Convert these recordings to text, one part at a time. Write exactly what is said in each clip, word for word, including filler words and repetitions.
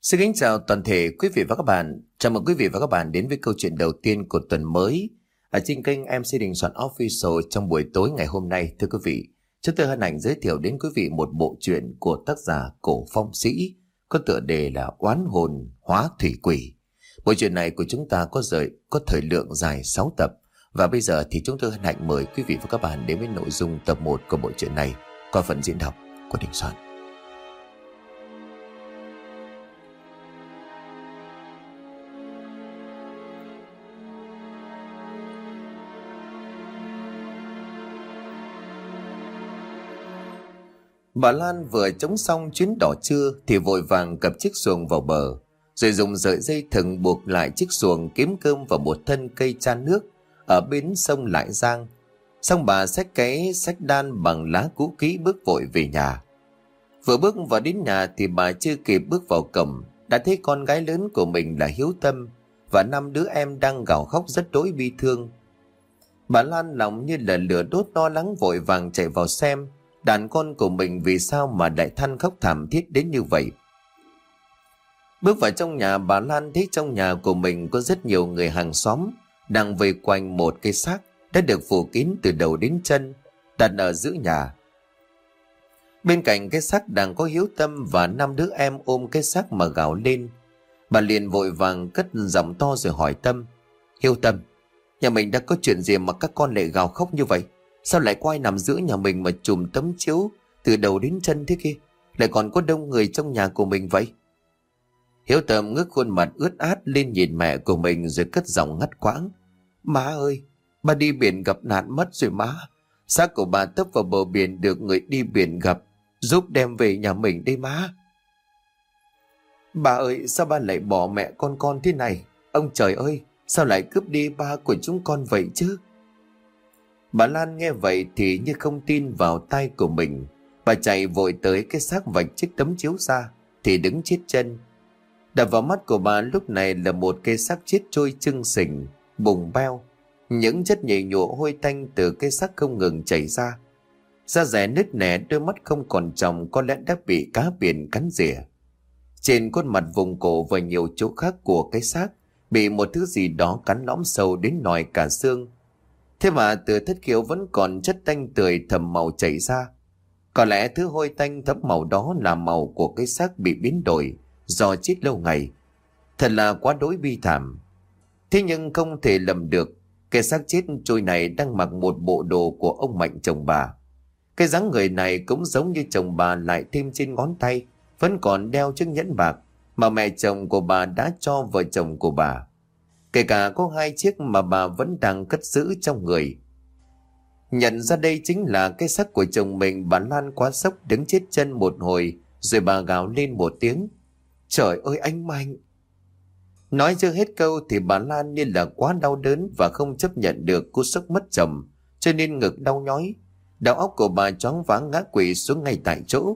Xin kính chào toàn thể quý vị và các bạn. Chào mừng quý vị và các bạn đến với câu chuyện đầu tiên của tuần mới ở trên kênh em xê Đình Soạn Official trong buổi tối ngày hôm nay. Thưa quý vị, chúng tôi hân hạnh giới thiệu đến quý vị một bộ truyện của tác giả Cổ Phong Sĩ có tựa đề là Oán Hồn Hóa Thủy Quỷ. Bộ truyện này của chúng ta có rời có thời lượng dài sáu tập, và bây giờ thì chúng tôi hân hạnh mời quý vị và các bạn đến với nội dung tập một của bộ truyện này qua phần diễn đọc của Đình Soạn. Bà Lan vừa chống xong chuyến đò trưa thì vội vàng cập chiếc xuồng vào bờ, rồi dùng sợi dây thừng buộc lại chiếc xuồng kiếm cơm vào một thân cây chan nước ở bến sông Lại Giang. Xong bà xách cái xách đan bằng lá cũ kỹ bước vội về nhà. Vừa bước vào đến nhà thì bà chưa kịp bước vào cổng đã thấy con gái lớn của mình là Hiếu Tâm và năm đứa em đang gào khóc rất đỗi bi thương. Bà Lan lòng như là lửa đốt, lo lắng vội vàng chạy vào xem đàn con của mình vì sao mà lại than khóc thảm thiết đến như vậy. Bước vào trong nhà, bà Lan thấy trong nhà của mình có rất nhiều người hàng xóm đang vây quanh một cái xác đã được phủ kín từ đầu đến chân, đặt ở giữa nhà. Bên cạnh cái xác đang có Hiếu Tâm và năm đứa em ôm cái xác mà gào lên. Bà liền vội vàng cất giọng to rồi hỏi Tâm: "Hiếu Tâm, nhà mình đã có chuyện gì mà các con lại gào khóc như vậy? Sao lại có ai nằm giữa nhà mình mà trùm tấm chiếu từ đầu đến chân thế kia? Lại còn có đông người trong nhà của mình vậy?" Hiếu Tâm ngước khuôn mặt ướt át lên nhìn mẹ của mình rồi cất giọng ngắt quãng: "Má ơi, bà đi biển gặp nạn mất rồi má. Xác của bà tấp vào bờ biển được người đi biển gặp, giúp đem về nhà mình đây má." "Bà ơi, sao bà lại bỏ mẹ con con thế này? Ông trời ơi, sao lại cướp đi ba của chúng con vậy chứ?" Bà Lan nghe vậy thì như không tin vào tai của mình. Bà chạy vội tới cái xác vạch chiếc tấm chiếu ra thì đứng chết chân. Đập vào mắt của bà lúc này là một cái xác chết trôi chưng sình, bùng beo. Những chất nhầy nhụa hôi tanh từ cái xác không ngừng chảy ra. Da dẻ nứt nẻ, đôi mắt không còn tròng có lẽ đã bị cá biển cắn rỉa. Trên khuôn mặt, vùng cổ và nhiều chỗ khác của cái xác bị một thứ gì đó cắn lõm sâu đến nòi cả xương. Thế mà từ thất khiếu vẫn còn chất tanh tươi thầm màu chảy ra. Có lẽ thứ hôi tanh thấm màu đó là màu của cái xác bị biến đổi do chết lâu ngày. Thật là quá đỗi bi thảm. Thế nhưng không thể lầm được, cái xác chết trôi này đang mặc một bộ đồ của ông Mạnh chồng bà. Cái dáng người này cũng giống như chồng bà, lại thêm trên ngón tay vẫn còn đeo chiếc nhẫn bạc mà mẹ chồng của bà đã cho vợ chồng của bà. Kể cả có hai chiếc mà bà vẫn đang cất giữ trong người. Nhận ra đây chính là cái xác của chồng mình, bà Lan quá sốc đứng chết chân một hồi rồi bà gào lên một tiếng: "Trời ơi anh Mạnh!" Nói chưa hết câu thì bà Lan như là quá đau đớn và không chấp nhận được cú sốc mất chồng, cho nên ngực đau nhói. Đầu óc của bà choáng váng ngã quỵ xuống ngay tại chỗ.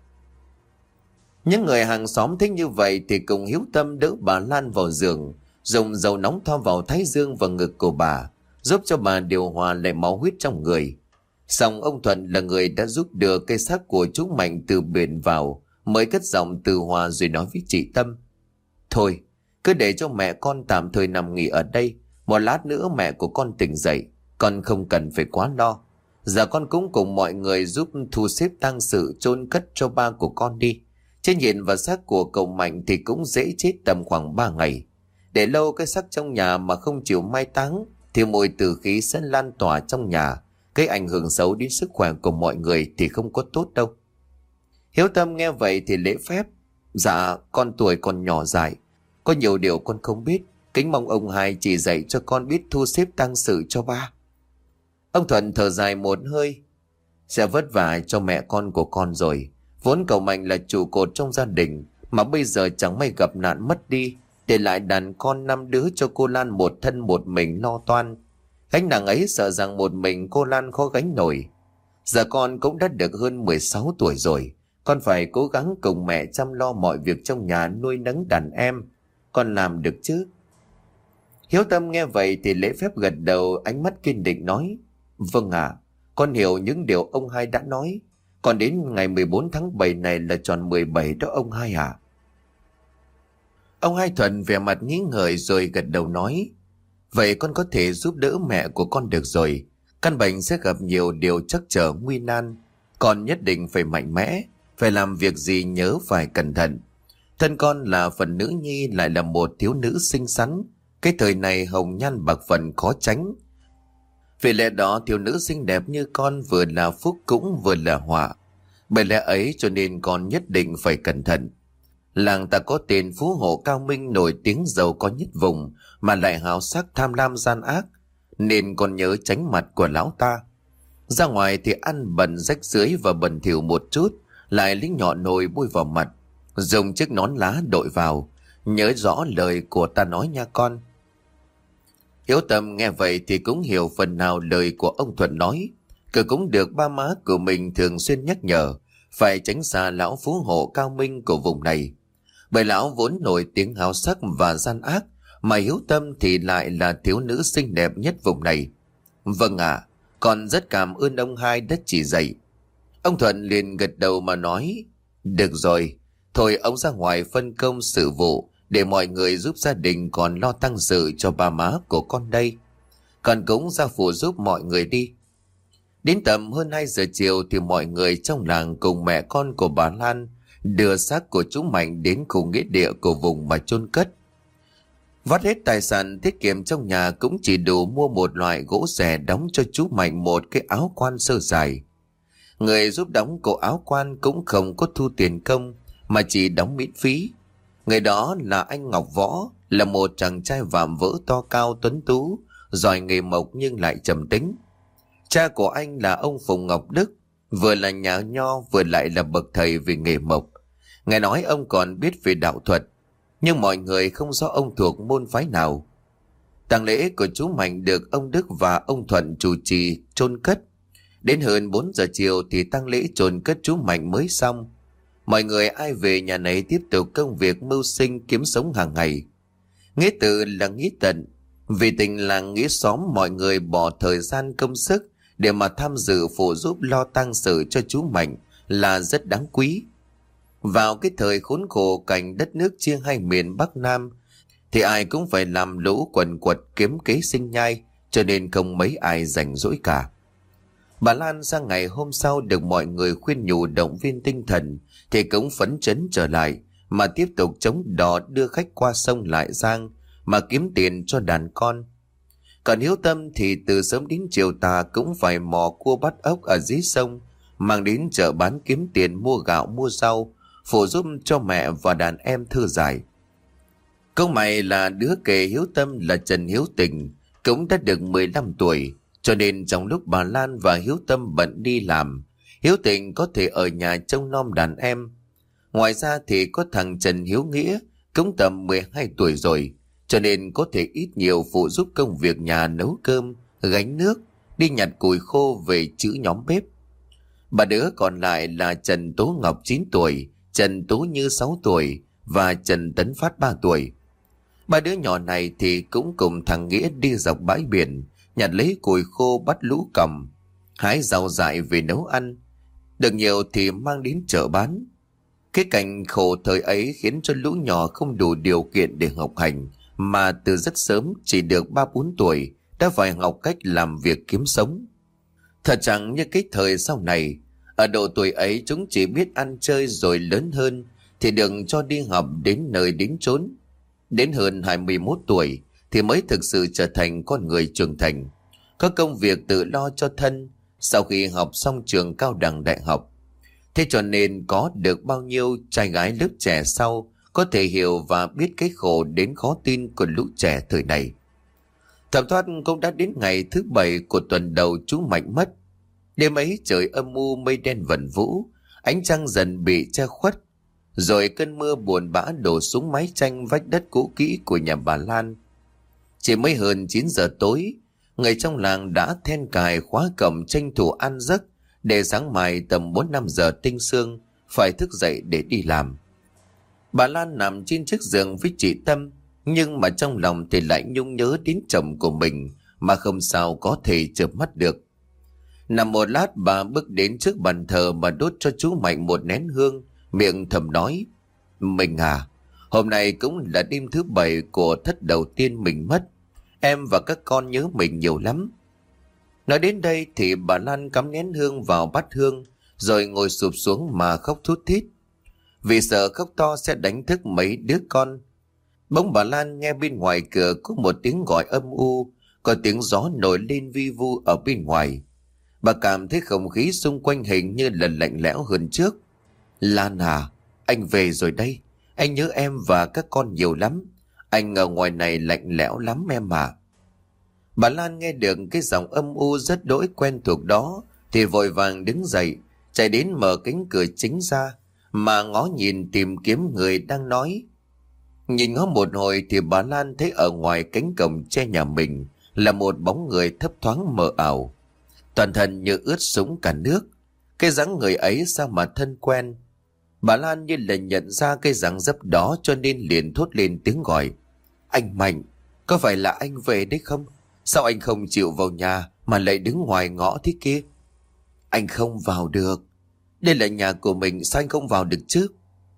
Những người hàng xóm thấy như vậy thì cùng Hiếu Tâm đỡ bà Lan vào giường, dùng dầu nóng thoa vào thái dương và ngực của bà, giúp cho bà điều hòa lại máu huyết trong người. Xong ông Thuận là người đã giúp đưa cây xác của chú Mạnh từ biển vào, mới cất giọng từ hòa rồi nói với chị Tâm: "Thôi, cứ để cho mẹ con tạm thời nằm nghỉ ở đây. Một lát nữa mẹ của con tỉnh dậy, con không cần phải quá lo. Giờ con cũng cùng mọi người giúp thu xếp tang sự chôn cất cho ba của con đi. Chứ nhìn vào xác của cậu Mạnh thì cũng dễ chết tầm khoảng ba ngày. Để lâu cái xác trong nhà mà không chịu mai táng thì mùi tử khí sẽ lan tỏa trong nhà, gây ảnh hưởng xấu đến sức khỏe của mọi người thì không có tốt đâu." Hiếu Tâm nghe vậy thì lễ phép: "Dạ, con tuổi còn nhỏ dại, có nhiều điều con không biết, kính mong ông hai chỉ dạy cho con biết thu xếp tang sự cho ba." Ông Thuận thở dài một hơi: "Sẽ vất vả cho mẹ con của con rồi. Vốn cậu Mạnh là trụ cột trong gia đình, mà bây giờ chẳng may gặp nạn mất đi, để lại đàn con năm đứa cho cô Lan một thân một mình lo toan. Gánh nặng ấy sợ rằng một mình cô Lan khó gánh nổi. Giờ con cũng đã được hơn mười sáu tuổi rồi, con phải cố gắng cùng mẹ chăm lo mọi việc trong nhà, nuôi nấng đàn em. Con làm được chứ?" Hiếu Tâm nghe vậy thì lễ phép gật đầu, ánh mắt kiên định nói: "Vâng ạ, con hiểu những điều ông hai đã nói. Còn đến ngày mười bốn tháng bảy này là tròn mười bảy đó ông hai ạ." Ông Hai Thuận vẻ mặt nghĩ ngợi rồi gật đầu nói: Vậy con có thể giúp đỡ mẹ của con được rồi. Căn bệnh sẽ gặp nhiều điều trắc trở nguy nan. Con nhất định phải mạnh mẽ, phải làm việc gì nhớ phải cẩn thận. Thân con là phần nữ nhi, lại là một thiếu nữ xinh xắn. Cái thời này hồng nhan bạc phận khó tránh. Vì lẽ đó thiếu nữ xinh đẹp như con vừa là phúc cũng vừa là họa. Bởi lẽ ấy cho nên con nhất định phải cẩn thận. Làng ta có tên phú hộ cao minh nổi tiếng giàu có nhất vùng, mà lại háo sắc tham lam gian ác, nên con nhớ tránh mặt của lão ta. Ra ngoài thì ăn bẩn rách rưới và bẩn thỉu một chút, lại lính nhọ nồi bôi vào mặt, dùng chiếc nón lá đội vào. Nhớ rõ lời của ta nói nha con. Hiếu Tâm nghe vậy thì cũng hiểu phần nào lời của ông Thuận nói. Cậu cũng được ba má của mình thường xuyên nhắc nhở phải tránh xa lão phú hộ cao minh của vùng này. Bởi lão vốn nổi tiếng háo sắc và gian ác, mà Hiếu Tâm thì lại là thiếu nữ xinh đẹp nhất vùng này. Vâng ạ, con rất cảm ơn ông Hai đã chỉ dạy. Ông Thuận liền gật đầu mà nói: Được rồi, thôi ông ra ngoài phân công sự vụ, để mọi người giúp gia đình còn lo tăng sự cho bà má của con đây. Con cũng ra phụ giúp mọi người đi. Đến tầm hơn hai giờ chiều thì mọi người trong làng cùng mẹ con của bà Lan đưa xác của chú Mạnh đến khu nghĩa địa của vùng mà chôn cất. Vắt hết tài sản tiết kiệm trong nhà cũng chỉ đủ mua một loại gỗ xẻ đóng cho chú Mạnh một cái áo quan sơ dài. Người giúp đóng cổ áo quan cũng không có thu tiền công, mà chỉ đóng miễn phí. Người đó là anh Ngọc Võ, là một chàng trai vạm vỡ to cao tuấn tú, giỏi nghề mộc nhưng lại trầm tính. Cha của anh là ông Phùng Ngọc Đức, vừa là nhà nho vừa lại là bậc thầy về nghề mộc. Nghe nói ông còn biết về đạo thuật, nhưng mọi người không rõ ông thuộc môn phái nào. Tang lễ của chú Mạnh được ông Đức và ông Thuận chủ trì chôn cất. Đến hơn bốn giờ chiều thì tang lễ chôn cất chú Mạnh mới xong. Mọi người ai về nhà nấy tiếp tục công việc mưu sinh kiếm sống hàng ngày. Nghĩa tự là nghĩa tận, vì tình làng nghĩa xóm mọi người bỏ thời gian công sức để mà tham dự phụ giúp lo tang sự cho chú Mạnh là rất đáng quý. Vào cái thời khốn khổ cảnh đất nước chia hai miền Bắc Nam thì ai cũng phải làm lũ quần quật kiếm kế sinh nhai, cho nên không mấy ai rảnh rỗi cả. Bà Lan sang ngày hôm sau được mọi người khuyên nhủ động viên tinh thần thì cũng phấn chấn trở lại, mà tiếp tục chống đò đưa khách qua sông Lại Giang mà kiếm tiền cho đàn con. Còn Hiếu Tâm thì từ sớm đến chiều tà cũng phải mò cua bắt ốc ở dưới sông, mang đến chợ bán kiếm tiền mua gạo mua rau, phụ giúp cho mẹ và đàn em thư giải. Câu mày là đứa kể Hiếu Tâm là Trần Hiếu Tình, cũng đã được mười lăm tuổi, cho nên trong lúc bà Lan và Hiếu Tâm bận đi làm, Hiếu Tình có thể ở nhà trông nom đàn em. Ngoài ra thì có thằng Trần Hiếu Nghĩa cũng tầm mười hai tuổi rồi, cho nên có thể ít nhiều phụ giúp công việc nhà nấu cơm, gánh nước, đi nhặt củi khô về chữ nhóm bếp. Bà đứa còn lại là Trần Tố Ngọc chín tuổi, Trần Tố Như sáu tuổi và Trần Tấn Phát ba tuổi. Ba đứa nhỏ này thì cũng cùng thằng Nghĩa đi dọc bãi biển, nhặt lấy củi khô bắt lũ cầm, hái rau dại về nấu ăn. Được nhiều thì mang đến chợ bán. Cái cảnh khổ thời ấy khiến cho lũ nhỏ không đủ điều kiện để học hành, mà từ rất sớm chỉ được ba bốn tuổi đã phải học cách làm việc kiếm sống. Thật chẳng như cái thời sau này, ở độ tuổi ấy chúng chỉ biết ăn chơi, rồi lớn hơn thì đừng cho đi học đến nơi đến chốn. Đến hơn hai mươi mốt tuổi thì mới thực sự trở thành con người trưởng thành, có công việc tự lo cho thân sau khi học xong trường cao đẳng đại học. Thế cho nên có được bao nhiêu trai gái lớp trẻ sau có thể hiểu và biết cái khổ đến khó tin của lũ trẻ thời này. Thẩm thoát cũng đã đến ngày thứ bảy của tuần đầu chú Mạnh mất. Đêm ấy trời âm u mây đen vần vũ, ánh trăng dần bị che khuất, rồi cơn mưa buồn bã đổ xuống mái tranh vách đất cũ kỹ của nhà bà Lan. Chỉ mới hơn chín giờ tối, người trong làng đã then cài khóa cổng tranh thủ ăn giấc, để sáng mai tầm bốn năm giờ tinh sương phải thức dậy để đi làm. Bà Lan nằm trên chiếc giường với chị Tâm, nhưng mà trong lòng thì lại nhung nhớ đến chồng của mình mà không sao có thể chợp mắt được. Nằm một lát, bà bước đến trước bàn thờ mà đốt cho chú Mạnh một nén hương, miệng thầm nói: Mình à, Hôm nay cũng là đêm thứ bảy của thất đầu tiên mình mất. Em và các con nhớ mình nhiều lắm. Nói đến đây thì bà Lan cắm nén hương vào bát hương, rồi ngồi sụp xuống mà khóc thút thít. Vì sợ khóc to sẽ đánh thức mấy đứa con. Bỗng bà Lan nghe bên ngoài cửa có một tiếng gọi âm u, có tiếng gió nổi lên vi vu ở bên ngoài. Bà cảm thấy không khí xung quanh hình như là lạnh lẽo hơn trước. Lan à, anh về rồi đây. Anh nhớ em và các con nhiều lắm. Anh ở ngoài này lạnh lẽo lắm em à. Bà Lan nghe được cái giọng âm u rất đỗi quen thuộc đó thì vội vàng đứng dậy, chạy đến mở cánh cửa chính ra mà ngó nhìn tìm kiếm người đang nói. Nhìn ngó một hồi thì bà Lan thấy ở ngoài cánh cổng che nhà mình là một bóng người thấp thoáng mờ ảo. Toàn thân như ướt sũng cả nước. Cái dáng người ấy sao mà thân quen. Bà Lan như là nhận ra cái dáng dấp đó cho nên liền thốt lên tiếng gọi. Anh Mạnh, có phải là anh về đấy không? Sao anh không chịu vào nhà mà lại đứng ngoài ngõ thế kia? Anh không vào được. Đây là nhà của mình, sao anh không vào được chứ?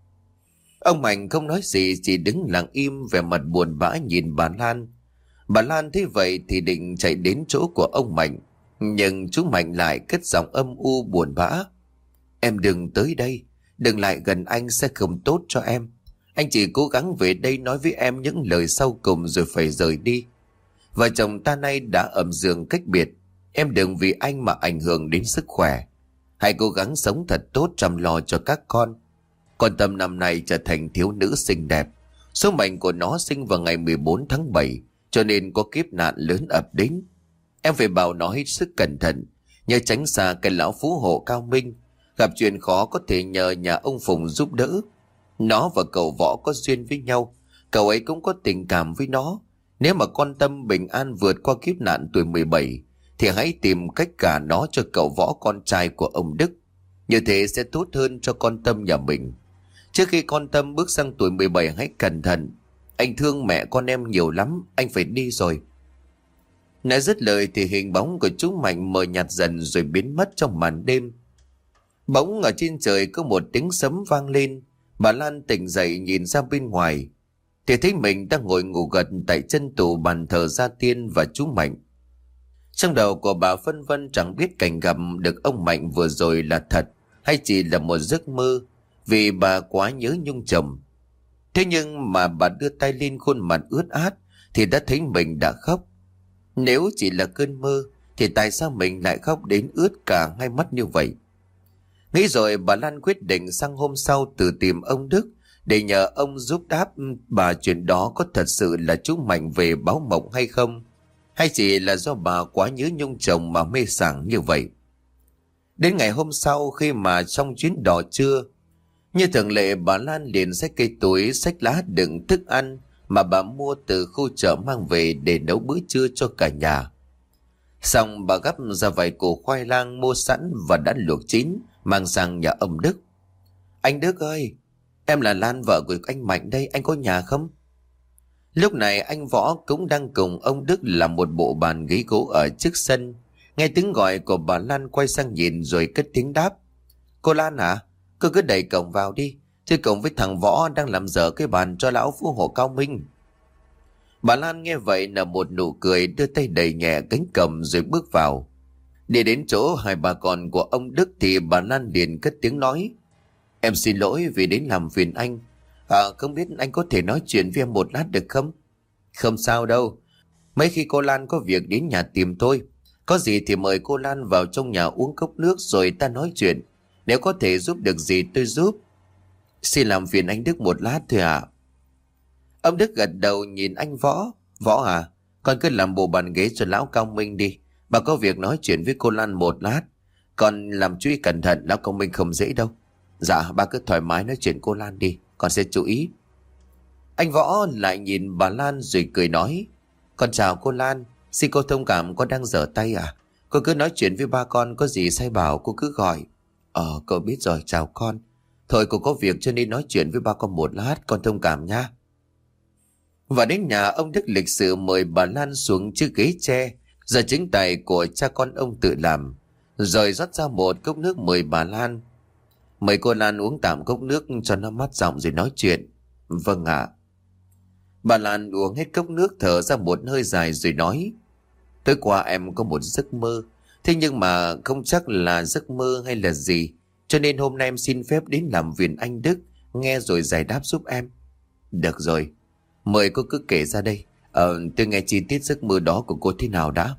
Ông Mạnh không nói gì, chỉ đứng lặng im vẻ mặt buồn bã nhìn bà Lan. Bà Lan thấy vậy thì định chạy đến chỗ của ông Mạnh, nhưng chú Mạnh lại cất giọng âm u buồn bã. Em đừng tới đây, đừng lại gần anh sẽ không tốt cho em. Anh chỉ cố gắng về đây nói với em những lời sau cùng rồi phải rời đi. Vợ chồng ta nay đã ẩm giường cách biệt, em đừng vì anh mà ảnh hưởng đến sức khỏe. Hãy cố gắng sống thật tốt chăm lo cho các con. Con Tâm năm nay trở thành thiếu nữ xinh đẹp. Số mệnh của nó sinh vào ngày mười bốn tháng bảy, cho nên có kiếp nạn lớn ập đến. Em phải bảo nó hết sức cẩn thận, nhớ tránh xa cái lão phú hộ Cao Minh. Gặp chuyện khó có thể nhờ nhà ông Phùng giúp đỡ. Nó và cậu Võ có duyên với nhau, cậu ấy cũng có tình cảm với nó. Nếu mà con Tâm bình an vượt qua kiếp nạn tuổi mười bảy thì hãy tìm cách gả nó cho cậu Võ, con trai của ông Đức. Như thế sẽ tốt hơn cho con Tâm nhà mình. Trước khi con Tâm bước sang tuổi mười bảy hãy cẩn thận. Anh thương mẹ con em nhiều lắm, anh phải đi rồi. Nói dứt lời thì hình bóng của chú Mạnh mờ nhạt dần rồi biến mất trong màn đêm. Bỗng ở trên trời có một tiếng sấm vang lên. Bà Lan tỉnh dậy nhìn ra bên ngoài thì thấy mình đang ngồi ngủ gật tại chân tủ bàn thờ gia tiên và chú Mạnh. Trong đầu của bà phân vân chẳng biết cảnh gặp được ông Mạnh vừa rồi là thật hay chỉ là một giấc mơ, vì bà quá nhớ Nhung chồng. Thế nhưng mà bà đưa tay lên khuôn mặt ướt át thì đã thấy mình đã khóc. Nếu chỉ là cơn mơ thì tại sao mình lại khóc đến ướt cả hai mắt như vậy? Nghĩ rồi bà Lan quyết định sang hôm sau tự tìm ông Đức để nhờ ông giúp đáp bà chuyện đó có thật sự là chú Mạnh về báo mộng hay không, hay chỉ là do bà quá nhớ Nhung chồng mà mê sảng như vậy. Đến ngày hôm sau, khi mà trong chuyến đò trưa, như thường lệ bà Lan liền xách cây túi xách lá đựng thức ăn mà bà mua từ khu chợ mang về để nấu bữa trưa cho cả nhà. Xong bà gắp ra vài củ khoai lang mua sẵn và đã luộc chín mang sang nhà ông Đức. Anh Đức ơi, em là Lan, vợ của anh Mạnh đây, anh có nhà không? Lúc này anh Võ cũng đang cùng ông Đức làm một bộ bàn ghế gỗ ở trước sân. Nghe tiếng gọi của bà Lan quay sang nhìn rồi cất tiếng đáp. Cô Lan hả? Cô cứ đẩy cổng vào đi, chứ cổng với thằng Võ đang làm dở cái bàn cho lão phú hộ Cao Minh. Bà Lan nghe vậy nở một nụ cười, đưa tay đẩy nhẹ cánh cổng rồi bước vào. Đi đến chỗ hai bà con của ông Đức thì bà Lan liền cất tiếng nói. Em xin lỗi vì đến làm phiền anh. À, không biết anh có thể nói chuyện với em một lát được không? Không sao đâu. Mấy khi cô Lan có việc đến nhà tìm tôi. Có gì thì mời cô Lan vào trong nhà uống cốc nước rồi ta nói chuyện. Nếu có thể giúp được gì tôi giúp. Xin làm phiền anh Đức một lát thôi ạ. À? Ông Đức gật đầu nhìn anh Võ. Võ à, con cứ làm bộ bàn ghế cho lão Cao Minh đi. Bà có việc nói chuyện với cô Lan một lát. Con làm chú ý cẩn thận, lão Cao Minh không dễ đâu. Dạ, bà cứ thoải mái nói chuyện cô Lan đi, con sẽ chú ý. Anh Võ lại nhìn bà Lan rồi cười nói. Con chào cô Lan, xin cô thông cảm con đang dở tay à? Cô cứ nói chuyện với ba con, có gì sai bảo cô cứ gọi. Ờ, cô biết rồi, chào con. Thôi cô có việc cho nên nói chuyện với ba con một lát, con thông cảm nha. Và đến nhà, ông Đức lịch sự mời bà Lan xuống chiếc ghế tre do chính tài của cha con ông tự làm, rồi rót ra một cốc nước mời bà Lan. Mời cô Lan uống tạm cốc nước cho nó mát giọng rồi nói chuyện. Vâng ạ. Bà Lan uống hết cốc nước, thở ra một hơi dài rồi nói: Tối qua em có một giấc mơ. Thế nhưng mà không chắc là giấc mơ hay là gì, cho nên hôm nay em xin phép đến làm phiền anh Đức nghe rồi giải đáp giúp em. Được rồi, mời cô cứ kể ra đây. Ờ, tôi nghe chi tiết giấc mơ đó của cô thế nào đã.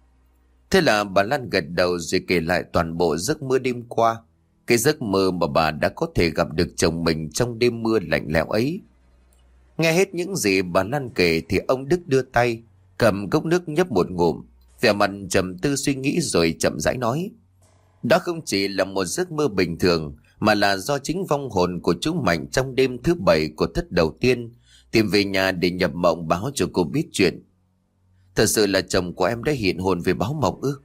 Thế là bà Lan gật đầu rồi kể lại toàn bộ giấc mơ đêm qua. Cái giấc mơ mà bà đã có thể gặp được chồng mình trong đêm mưa lạnh lẽo ấy. Nghe hết những gì bà Lan kể thì ông Đức đưa tay cầm cốc nước nhấp một ngụm, vẻ mặt trầm tư suy nghĩ rồi chậm rãi nói: Đó không chỉ là một giấc mơ bình thường, mà là do chính vong hồn của chú Mạnh trong đêm thứ bảy của thất đầu tiên tìm về nhà để nhập mộng báo cho cô biết chuyện. Thật sự là chồng của em đã hiện hồn về báo mộng ư?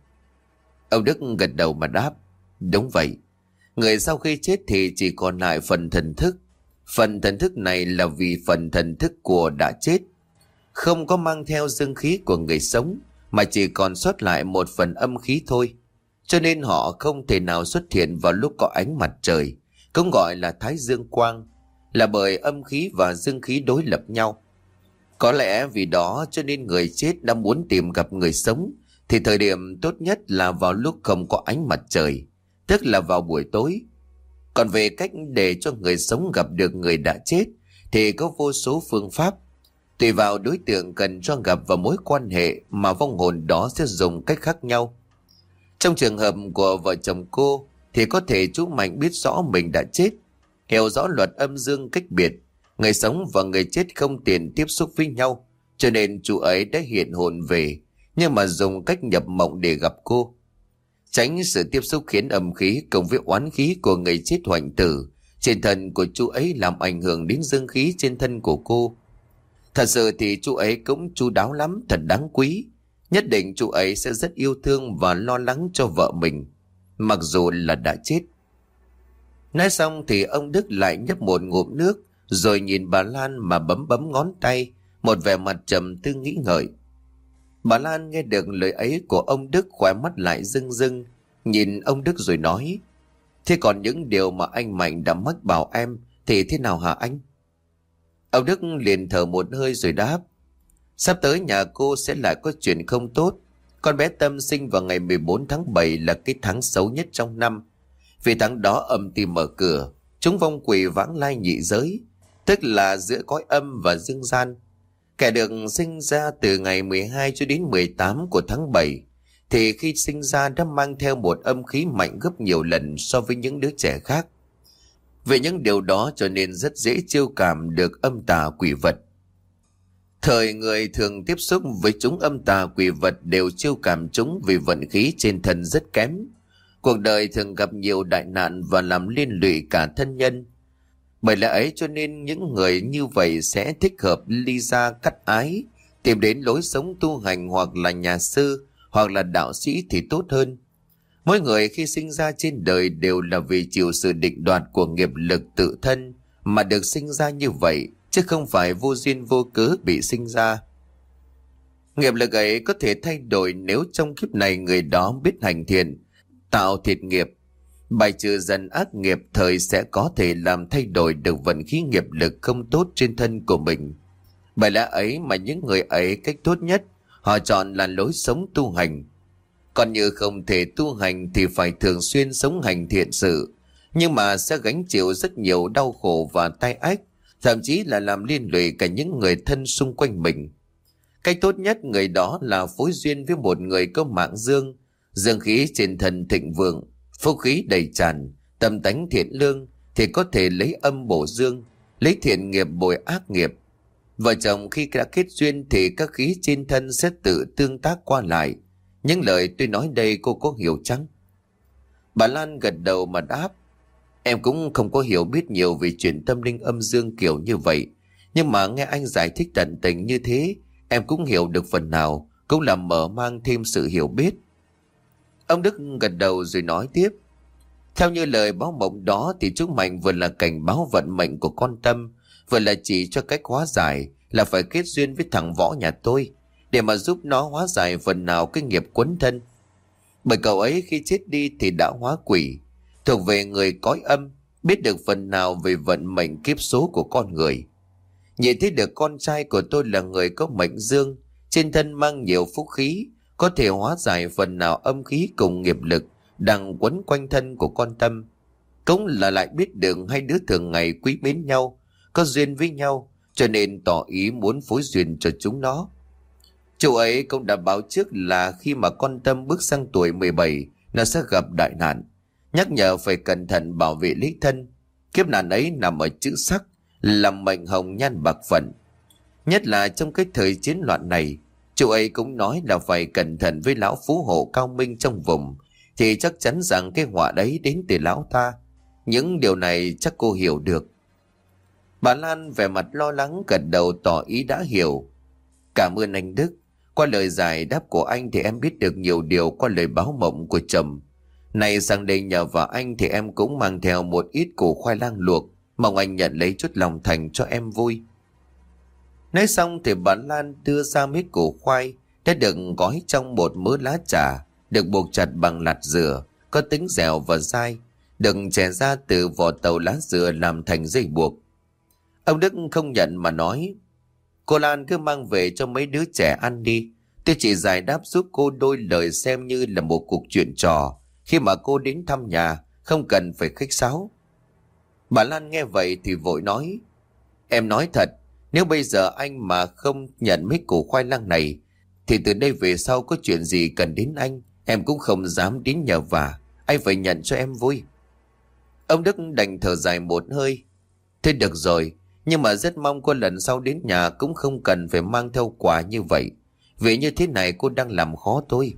Ông Đức gật đầu mà đáp: Đúng vậy. Người sau khi chết thì chỉ còn lại phần thần thức. Phần thần thức này là vì phần thần thức của đã chết không có mang theo dương khí của người sống, mà chỉ còn sót lại một phần âm khí thôi. Cho nên họ không thể nào xuất hiện vào lúc có ánh mặt trời, cũng gọi là thái dương quang, là bởi âm khí và dương khí đối lập nhau. Có lẽ vì đó cho nên người chết đã muốn tìm gặp người sống thì thời điểm tốt nhất là vào lúc không có ánh mặt trời, tức là vào buổi tối. Còn về cách để cho người sống gặp được người đã chết thì có vô số phương pháp. Tùy vào đối tượng cần cho gặp và mối quan hệ mà vong hồn đó sẽ dùng cách khác nhau. Trong trường hợp của vợ chồng cô thì có thể chú Mạnh biết rõ mình đã chết, hiểu rõ luật âm dương cách biệt, người sống và người chết không tiện tiếp xúc với nhau, cho nên chú ấy đã hiện hồn về, nhưng mà dùng cách nhập mộng để gặp cô. Tránh sự tiếp xúc khiến âm khí cùng với oán khí của người chết hoạnh tử trên thân của chú ấy làm ảnh hưởng đến dương khí trên thân của cô. Thật sự thì chú ấy cũng chu đáo lắm, thật đáng quý. Nhất định chú ấy sẽ rất yêu thương và lo lắng cho vợ mình, mặc dù là đã chết. Nói xong thì ông Đức lại nhấp một ngụm nước, rồi nhìn bà Lan mà bấm bấm ngón tay, một vẻ mặt trầm tư nghĩ ngợi. Bà Lan nghe được lời ấy của ông Đức, khóe mắt lại rưng rưng, nhìn ông Đức rồi nói: Thế còn những điều mà anh Mạnh đã mách bảo em thì thế nào hả anh? Ông Đức liền thở một hơi rồi đáp: Sắp tới nhà cô sẽ lại có chuyện không tốt. Con bé Tâm sinh vào ngày mười bốn tháng bảy là cái tháng xấu nhất trong năm. Vì tháng đó âm ti mở cửa, chúng vong quỷ vãng lai nhị giới, tức là giữa cõi âm và dương gian. Kẻ được sinh ra từ ngày mười hai cho đến mười tám của tháng bảy thì khi sinh ra đã mang theo một âm khí mạnh gấp nhiều lần so với những đứa trẻ khác. Về những điều đó cho nên rất dễ chiêu cảm được âm tà quỷ vật. Thời người thường tiếp xúc với chúng âm tà quỷ vật đều chiêu cảm chúng vì vận khí trên thân rất kém. Cuộc đời thường gặp nhiều đại nạn và làm liên lụy cả thân nhân. Bởi lẽ ấy cho nên những người như vậy sẽ thích hợp ly gia cắt ái, tìm đến lối sống tu hành hoặc là nhà sư hoặc là đạo sĩ thì tốt hơn. Mỗi người khi sinh ra trên đời đều là vì chịu sự định đoạt của nghiệp lực tự thân mà được sinh ra như vậy, chứ không phải vô duyên vô cớ bị sinh ra. Nghiệp lực ấy có thể thay đổi nếu trong kiếp này người đó biết hành thiện, tạo thiệt nghiệp, bài trừ dần ác nghiệp, thời sẽ có thể làm thay đổi được vận khí nghiệp lực không tốt trên thân của mình. Bởi lẽ ấy mà những người ấy cách tốt nhất họ chọn là lối sống tu hành. Còn như không thể tu hành thì phải thường xuyên sống hành thiện sự, nhưng mà sẽ gánh chịu rất nhiều đau khổ và tai ách, thậm chí là làm liên lụy cả những người thân xung quanh mình. Cách tốt nhất người đó là phối duyên với một người có mạng dương, dương khí trên thân thịnh vượng, phúc khí đầy tràn, tâm tánh thiện lương thì có thể lấy âm bổ dương, lấy thiện nghiệp bồi ác nghiệp. Vợ chồng khi đã kết duyên thì các khí trên thân sẽ tự tương tác qua lại. Những lời tôi nói đây cô có hiểu chăng? Bà Lan gật đầu mà đáp: Em cũng không có hiểu biết nhiều về chuyện tâm linh âm dương kiểu như vậy, nhưng mà nghe anh giải thích tận tình như thế, em cũng hiểu được phần nào, cũng làm mở mang thêm sự hiểu biết. Ông Đức gật đầu rồi nói tiếp: Theo như lời báo mộng đó thì chú Mạnh vừa là cảnh báo vận mệnh của con Tâm, vừa là chỉ cho cách hóa giải là phải kết duyên với thằng Võ nhà tôi, để mà giúp nó hóa giải phần nào cái nghiệp quấn thân. Bởi cậu ấy khi chết đi thì đã hóa quỷ, thuộc về người cõi âm, biết được phần nào về vận mệnh kiếp số của con người. Nhìn thấy được con trai của tôi là người có mệnh dương, trên thân mang nhiều phúc khí, có thể hóa giải phần nào âm khí cùng nghiệp lực đang quấn quanh thân của con Tâm. Cũng là lại biết được hai đứa thường ngày quý mến nhau, có duyên với nhau, cho nên tỏ ý muốn phối duyên cho chúng nó. Chú ấy cũng đã báo trước là khi mà con Tâm bước sang tuổi mười bảy, nó sẽ gặp đại nạn, nhắc nhở phải cẩn thận bảo vệ lý thân. Kiếp nạn ấy nằm ở chữ sắc, làm mệnh hồng nhan bạc phận. Nhất là trong cái thời chiến loạn này, chú ấy cũng nói là phải cẩn thận với lão phú hộ cao minh trong vùng, thì chắc chắn rằng cái họa đấy đến từ lão ta. Những điều này chắc cô hiểu được. Bà Lan vẻ mặt lo lắng gật đầu tỏ ý đã hiểu. Cảm ơn anh Đức. Qua lời giải đáp của anh thì em biết được nhiều điều qua lời báo mộng của chồng. Này sang đây nhờ vào anh thì em cũng mang theo một ít củ khoai lang luộc, mong anh nhận lấy chút lòng thành cho em vui. Nói xong thì bà Lan đưa ra mấy củ khoai đã được gói trong một mớ lá trà, được buộc chặt bằng lạt dừa, có tính dẻo và dai, được chẻ ra từ vỏ tàu lá dừa làm thành dây buộc. Ông Đức không nhận mà nói, cô Lan cứ mang về cho mấy đứa trẻ ăn đi. Tôi chỉ giải đáp giúp cô đôi lời xem như là một cuộc chuyện trò khi mà cô đến thăm nhà, không cần phải khách sáo. Bà Lan nghe vậy thì vội nói, em nói thật, nếu bây giờ anh mà không nhận mấy củ khoai lang này thì từ đây về sau có chuyện gì cần đến anh, em cũng không dám đến nhờ vả. Anh phải nhận cho em vui. Ông Đức đành thở dài một hơi. Thế được rồi, nhưng mà rất mong cô lần sau đến nhà cũng không cần phải mang theo quà như vậy. Vì như thế này cô đang làm khó tôi.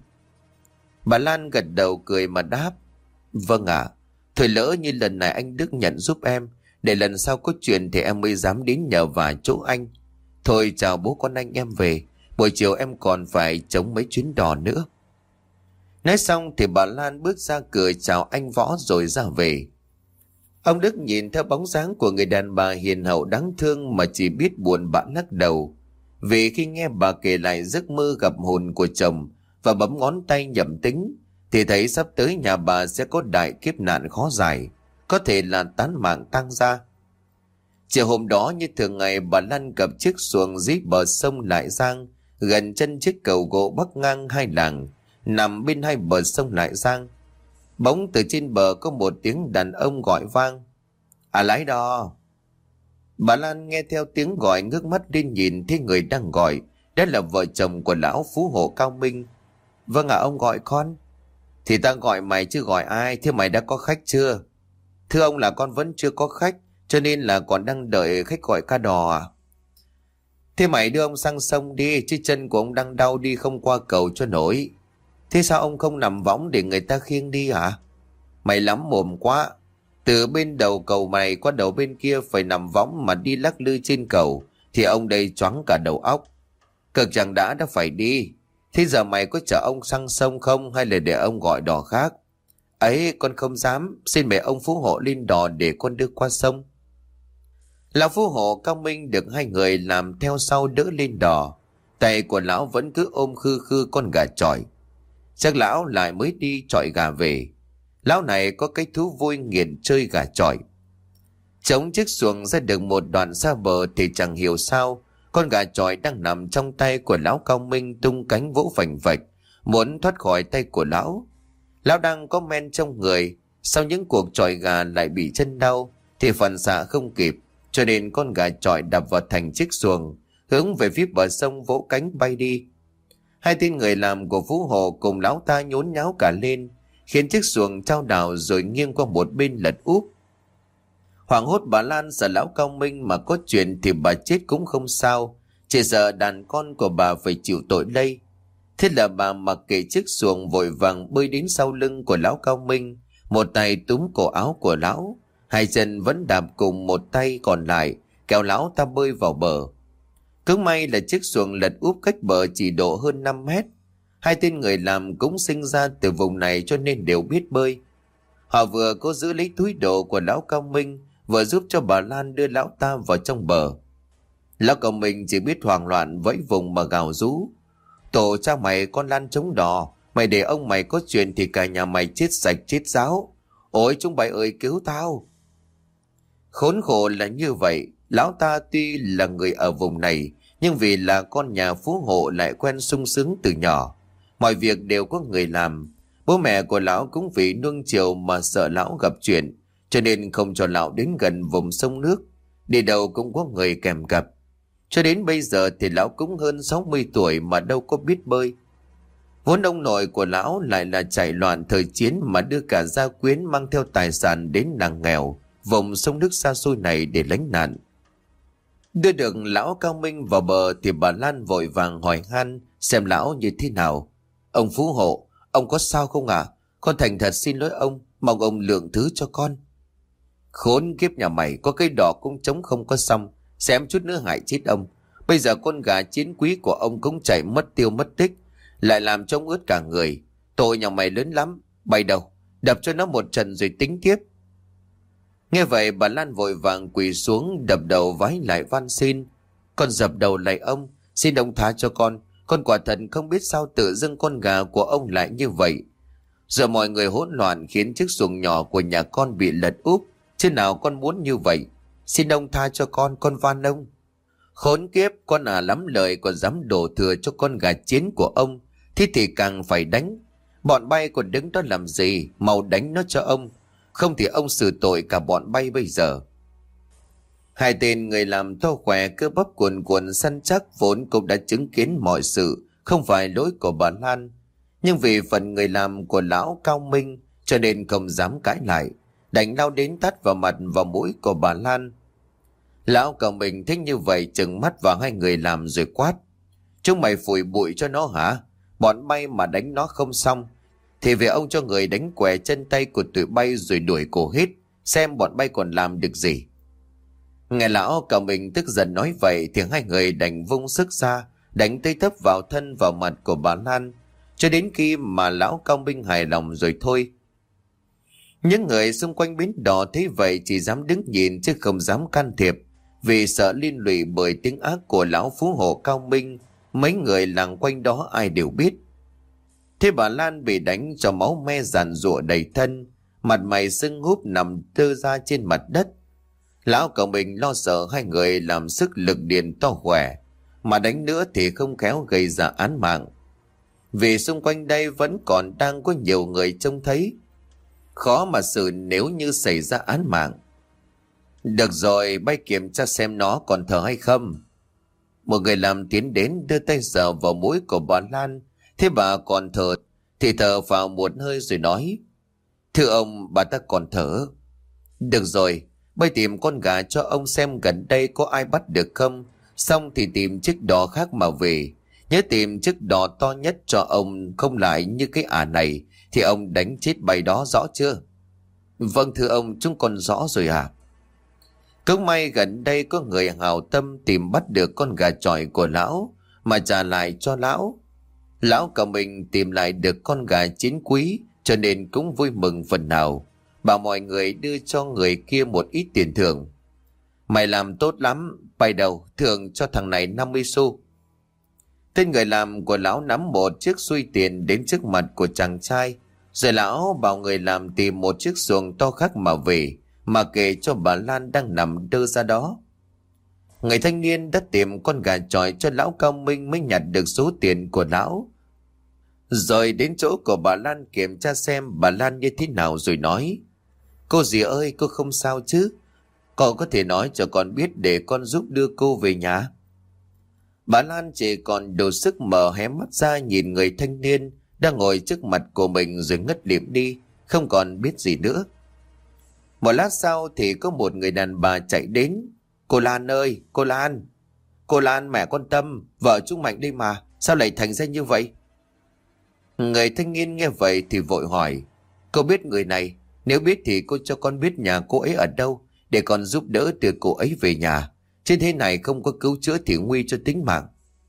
Bà Lan gật đầu cười mà đáp, vâng ạ. Thôi lỡ như lần này anh Đức nhận giúp em, để lần sau có chuyện thì em mới dám đến nhờ vả chỗ anh. Thôi chào bố con anh em về, buổi chiều em còn phải chống mấy chuyến đò nữa. Nói xong thì bà Lan bước ra cửa chào anh Võ rồi ra về. Ông Đức nhìn theo bóng dáng của người đàn bà hiền hậu đáng thương mà chỉ biết buồn bã lắc đầu. Vì khi nghe bà kể lại giấc mơ gặp hồn của chồng và bấm ngón tay nhẩm tính, thì thấy sắp tới nhà bà sẽ có đại kiếp nạn khó giải, có thể là tán mạng tang gia. Chiều hôm đó như thường ngày, bà Lan cập chiếc xuồng dưới bờ sông Lại Giang, gần chân chiếc cầu gỗ bắc ngang hai làng, nằm bên hai bờ sông Lại Giang. Bỗng từ trên bờ có một tiếng đàn ông gọi vang, à lái đò. Bà Lan nghe theo tiếng gọi ngước mắt lên nhìn thấy người đang gọi, đó là vợ chồng của lão phú hộ Cao Minh. Vâng ạ, ông gọi con. Thì ta gọi mày chứ gọi ai, thế mày đã có khách chưa? Thưa ông là con vẫn chưa có khách, cho nên là còn đang đợi khách gọi ca đò à? Thế mày đưa ông sang sông đi, chứ chân của ông đang đau đi không qua cầu cho nổi. Thế sao ông không nằm võng để người ta khiêng đi hả? Mày lắm mồm quá. Từ bên đầu cầu mày qua đầu bên kia phải nằm võng mà đi lắc lư trên cầu, thì ông đây choáng cả đầu óc. Cực chẳng đã đã phải đi. Thế giờ mày có chở ông sang sông không, hay là để ông gọi đò khác? Ấy con không dám, xin mời ông phú hộ lên đò để con đưa qua sông. Lão phú hộ Cao Minh được hai người làm theo sau đỡ lên đò. Tay của lão vẫn cứ ôm khư khư con gà chọi. Chắc lão lại mới đi chọi gà về. Lão này có cái thú vui nghiền chơi gà chọi. Chống chiếc xuồng ra được một đoạn xa bờ thì chẳng hiểu sao con gà chọi đang nằm trong tay của lão Cao Minh tung cánh vỗ phành phạch, muốn thoát khỏi tay của lão. Lão đang có men trong người, sau những cuộc chọi gà lại bị chân đau thì phản xạ không kịp, cho nên con gà chọi đập vào thành chiếc xuồng, hướng về phía bờ sông vỗ cánh bay đi. Hai tên người làm của phú hộ cùng lão ta nhốn nháo cả lên, khiến chiếc xuồng chao đảo rồi nghiêng qua một bên lật úp. Hoảng hốt bà Lan sợ lão Cao Minh mà có chuyện thì bà chết cũng không sao, chỉ sợ đàn con của bà phải chịu tội lây. Thế là bà mặc kệ chiếc xuồng vội vàng bơi đến sau lưng của lão Cao Minh, một tay túm cổ áo của lão, hai chân vẫn đạp cùng một tay còn lại kéo lão ta bơi vào bờ. Cứ may là chiếc xuồng lật úp cách bờ chỉ độ hơn năm mét. Hai tên người làm cũng sinh ra từ vùng này cho nên đều biết bơi. Họ vừa cố giữ lấy túi đồ của lão Cao Minh, vừa giúp cho bà Lan đưa lão ta vào trong bờ. Lão Cao Minh chỉ biết hoảng loạn vẫy vùng mà gào rú, tổ cha mày con Lan chống đò, mày để ông mày có chuyện thì cả nhà mày chết sạch chết ráo. Ôi chúng bay ơi cứu tao. Khốn khổ là như vậy, Lão ta tuy là người ở vùng này, nhưng vì là con nhà phú hộ lại quen sung sướng từ nhỏ. Mọi việc đều có người làm. Bố mẹ của lão cũng vì nuông chiều mà sợ lão gặp chuyện, cho nên không cho lão đến gần vùng sông nước. Đi đâu cũng có người kèm cặp. Cho đến bây giờ thì lão cũng hơn sáu mươi tuổi mà đâu có biết bơi. Vốn ông nội của lão lại là chạy loạn thời chiến mà đưa cả gia quyến mang theo tài sản đến làng nghèo, vùng sông nước xa xôi này để lánh nạn. Đưa được lão Cao Minh vào bờ thì bà Lan vội vàng hỏi han xem lão như thế nào. Ông phú hộ, ông có sao không ạ? À? Con thành thật xin lỗi ông, mong ông lượng thứ cho con. Khốn kiếp nhà mày, có cây đỏ cũng chống không có xong, xém chút nữa hại chết ông. Bây giờ con gà chiến quý của ông cũng chạy mất tiêu mất tích, lại làm trông ướt cả người. Tội nhà mày lớn lắm, bay đầu, đập cho nó một trận rồi tính tiếp. Nghe vậy bà Lan vội vàng quỳ xuống đập đầu vái lại van xin. Con dập đầu lạy ông, xin ông tha cho con. Con quả thật không biết sao tự dưng con gà của ông lại như vậy. Giờ mọi người hỗn loạn khiến chiếc xuồng nhỏ của nhà con bị lật úp. Chứ nào con muốn như vậy. Xin ông tha cho con, con van ông. Khốn kiếp, con à lắm lời còn dám đổ thừa cho con gà chiến của ông. Thế thì càng phải đánh. Bọn bay còn đứng đó làm gì, mau đánh nó cho ông. Không thì ông xử tội cả bọn bay bây giờ. Hai tên người làm to khỏe cơ bắp cuồn cuộn săn chắc vốn cũng đã chứng kiến mọi sự, không phải lỗi của bà Lan. Nhưng vì phần người làm của lão Cao Minh cho nên không dám cãi lại, đánh lao đến tát vào mặt vào mũi của bà Lan. Lão Cao Minh thích như vậy chừng mắt vào hai người làm rồi quát. Chúng mày phủi bụi cho nó hả? Bọn bay mà đánh nó không xong thì về ông cho người đánh què chân tay của tụi bay rồi đuổi cổ hết, xem bọn bay còn làm được gì. Nghe lão Cao Minh tức giận nói vậy thì hai người đành vung sức ra, đánh tới tấp vào thân vào mặt của bà Lan, cho đến khi mà lão Cao Minh hài lòng rồi thôi. Những người xung quanh bến đò thấy vậy chỉ dám đứng nhìn chứ không dám can thiệp, vì sợ liên lụy bởi tiếng ác của lão phú hộ Cao Minh. Mấy người làng quanh đó ai đều biết. Thế bà Lan bị đánh cho máu me giàn giụa đầy thân, mặt mày sưng húp nằm tơ ra trên mặt đất. Lão Cao Minh lo sợ hai người làm sức lực điền to khỏe, mà đánh nữa thì không khéo gây ra án mạng. Vì xung quanh đây vẫn còn đang có nhiều người trông thấy, khó mà xử nếu như xảy ra án mạng. Được rồi, bay kiểm tra xem nó còn thở hay không. Một người làm tiến đến đưa tay sờ vào mũi của bà Lan. Thế bà còn thở thì thở vào một hơi rồi nói: Thưa ông, bà ta còn thở. Được rồi, bay tìm con gà cho ông xem gần đây có ai bắt được không. Xong thì tìm chiếc đò khác mà về. Nhớ tìm chiếc đò to nhất cho ông, không lại như cái ả này thì ông đánh chết bay đó, rõ chưa? Vâng thưa ông, chúng con rõ rồi à. Cũng may gần đây có người hào tâm tìm bắt được con gà chọi của lão mà trả lại cho lão. Lão Cao Minh tìm lại được con gà chiến quý, cho nên cũng vui mừng phần nào, bảo mọi người đưa cho người kia một ít tiền thưởng. Mày làm tốt lắm, bay đầu thưởng cho thằng này năm mươi xu. Tên người làm của lão nắm một chiếc xui tiền đến trước mặt của chàng trai, rồi lão bảo người làm tìm một chiếc xuồng to khác mà về, mà kể cho bà Lan đang nằm đơ ra đó. Người thanh niên đã tìm con gà chọi cho lão Cao Minh mới nhặt được số tiền của lão. Rồi đến chỗ của bà Lan kiểm tra xem bà Lan như thế nào rồi nói: Cô dì ơi, cô không sao chứ? Cậu có thể nói cho con biết để con giúp đưa cô về nhà. Bà Lan chỉ còn đủ sức mở hé mắt ra nhìn người thanh niên đang ngồi trước mặt của mình rồi ngất lịm đi, không còn biết gì nữa. Một lát sau thì có một người đàn bà chạy đến. Cô Lan ơi, cô Lan. Cô Lan, mẹ con Tâm, vợ chúng Mạnh đây mà, sao lại thành ra như vậy? Người thanh niên nghe vậy thì vội hỏi: Cô biết người này? Nếu biết thì cô cho con biết nhà cô ấy ở đâu, để con giúp đỡ đưa cô ấy về nhà. Trên thế này không có cứu chữa thì nguy cho tính mạng.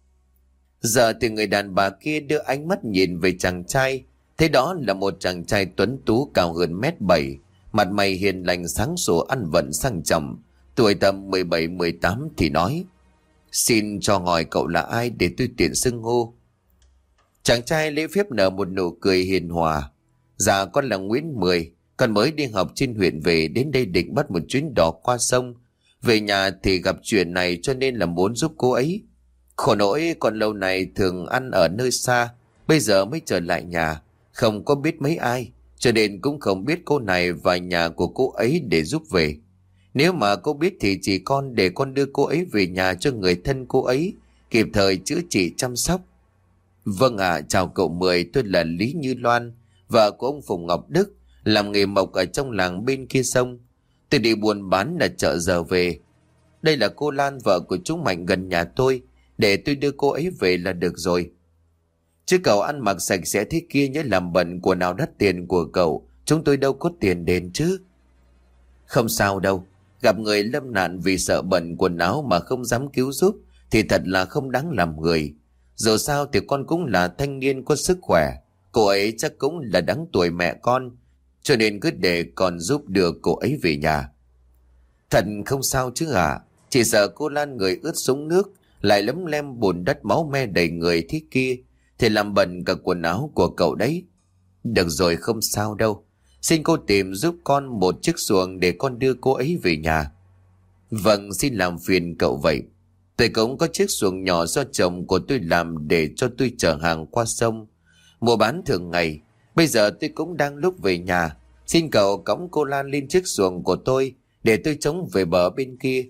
Giờ thì người đàn bà kia đưa ánh mắt nhìn về chàng trai, thấy đó là một chàng trai tuấn tú cao hơn mét bảy, mặt mày hiền lành sáng sủa, ăn vận sang trọng, tuổi tầm mười bảy mười tám thì nói: Xin cho hỏi cậu là ai để tôi tiện xưng hô. Chàng trai lễ phép nở một nụ cười hiền hòa: Dạ con là Nguyễn Mười, con mới đi học trên huyện về, đến đây định bắt một chuyến đò qua sông. Về nhà thì gặp chuyện này cho nên là muốn giúp cô ấy. Khổ nỗi con lâu này thường ăn ở nơi xa, bây giờ mới trở lại nhà, không có biết mấy ai, cho nên cũng không biết cô này và nhà của cô ấy để giúp về. Nếu mà cô biết thì chỉ con để con đưa cô ấy về nhà cho người thân cô ấy, kịp thời chữa trị chăm sóc. Vâng ạ, chào cậu Mười, tôi là Lý Như Loan, vợ của ông Phùng Ngọc Đức, làm nghề mộc ở trong làng bên kia sông. Tôi đi buôn bán là chợ giờ về. Đây là cô Lan, vợ của chú Mạnh gần nhà tôi, để tôi đưa cô ấy về là được rồi. Chứ cậu ăn mặc sạch sẽ thế kia nhớ làm bẩn quần áo đắt tiền của cậu, chúng tôi đâu có tiền đền chứ. Không sao đâu, gặp người lâm nạn vì sợ bẩn quần áo mà không dám cứu giúp thì thật là không đáng làm người. Dù sao thì con cũng là thanh niên có sức khỏe, cô ấy chắc cũng là đáng tuổi mẹ con, cho nên cứ để con giúp đưa cô ấy về nhà. Thật không sao chứ ạ, à? Chỉ sợ cô Lan người ướt sũng nước, lại lấm lem bùn đất máu me đầy người thế kia, thì làm bẩn cả quần áo của cậu đấy. Được rồi, không sao đâu. Xin cô tìm giúp con một chiếc xuồng để con đưa cô ấy về nhà. Vâng, xin làm phiền cậu vậy. Tôi cũng có chiếc xuồng nhỏ do chồng của tôi làm để cho tôi chở hàng qua sông, mua bán thường ngày. Bây giờ tôi cũng đang lúc về nhà. Xin cậu cõng cô Lan lên chiếc xuồng của tôi để tôi chống về bờ bên kia.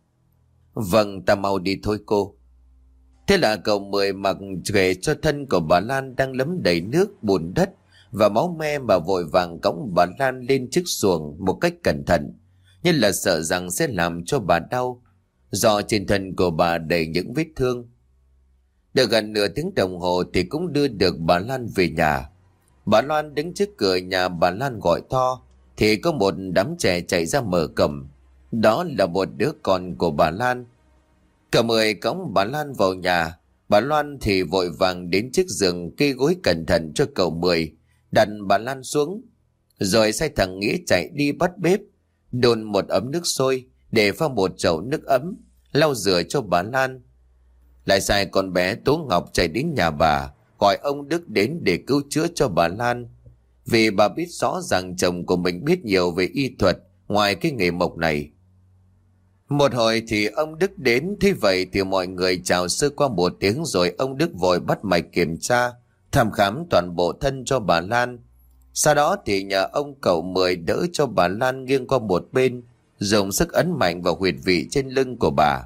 Vâng, ta mau đi thôi cô. Thế là cậu Mười mặc ghệ cho thân của bà Lan đang lấm đầy nước, bùn đất và máu me mà vội vàng cõng bà Lan lên chiếc xuồng một cách cẩn thận, như là sợ rằng sẽ làm cho bà đau, do trên thân của bà đầy những vết thương. Được gần nửa tiếng đồng hồ thì cũng đưa được bà Lan về nhà. Bà Loan đứng trước cửa nhà bà Lan gọi to, thì có một đám trẻ chạy ra mở cổng. Đó là một đứa con của bà Lan. Cậu Mười cõng bà Lan vào nhà. Bà Loan thì vội vàng đến chiếc giường kê gối cẩn thận cho cậu Mười, đặt bà Lan xuống, rồi sai thằng Nghĩa chạy đi bắt bếp, đun một ấm nước sôi để pha một chậu nước ấm, lau rửa cho bà Lan. Lại sai con bé Tố Ngọc chạy đến nhà bà, gọi ông Đức đến để cứu chữa cho bà Lan, vì bà biết rõ rằng chồng của mình biết nhiều về y thuật ngoài cái nghề mộc này. Một hồi thì ông Đức đến, thế vậy thì mọi người chào sơ qua một tiếng, rồi ông Đức vội bắt mạch kiểm tra, thăm khám toàn bộ thân cho bà Lan. Sau đó thì nhờ ông cậu Mười đỡ cho bà Lan nghiêng qua một bên, dùng sức ấn mạnh vào huyệt vị trên lưng của bà.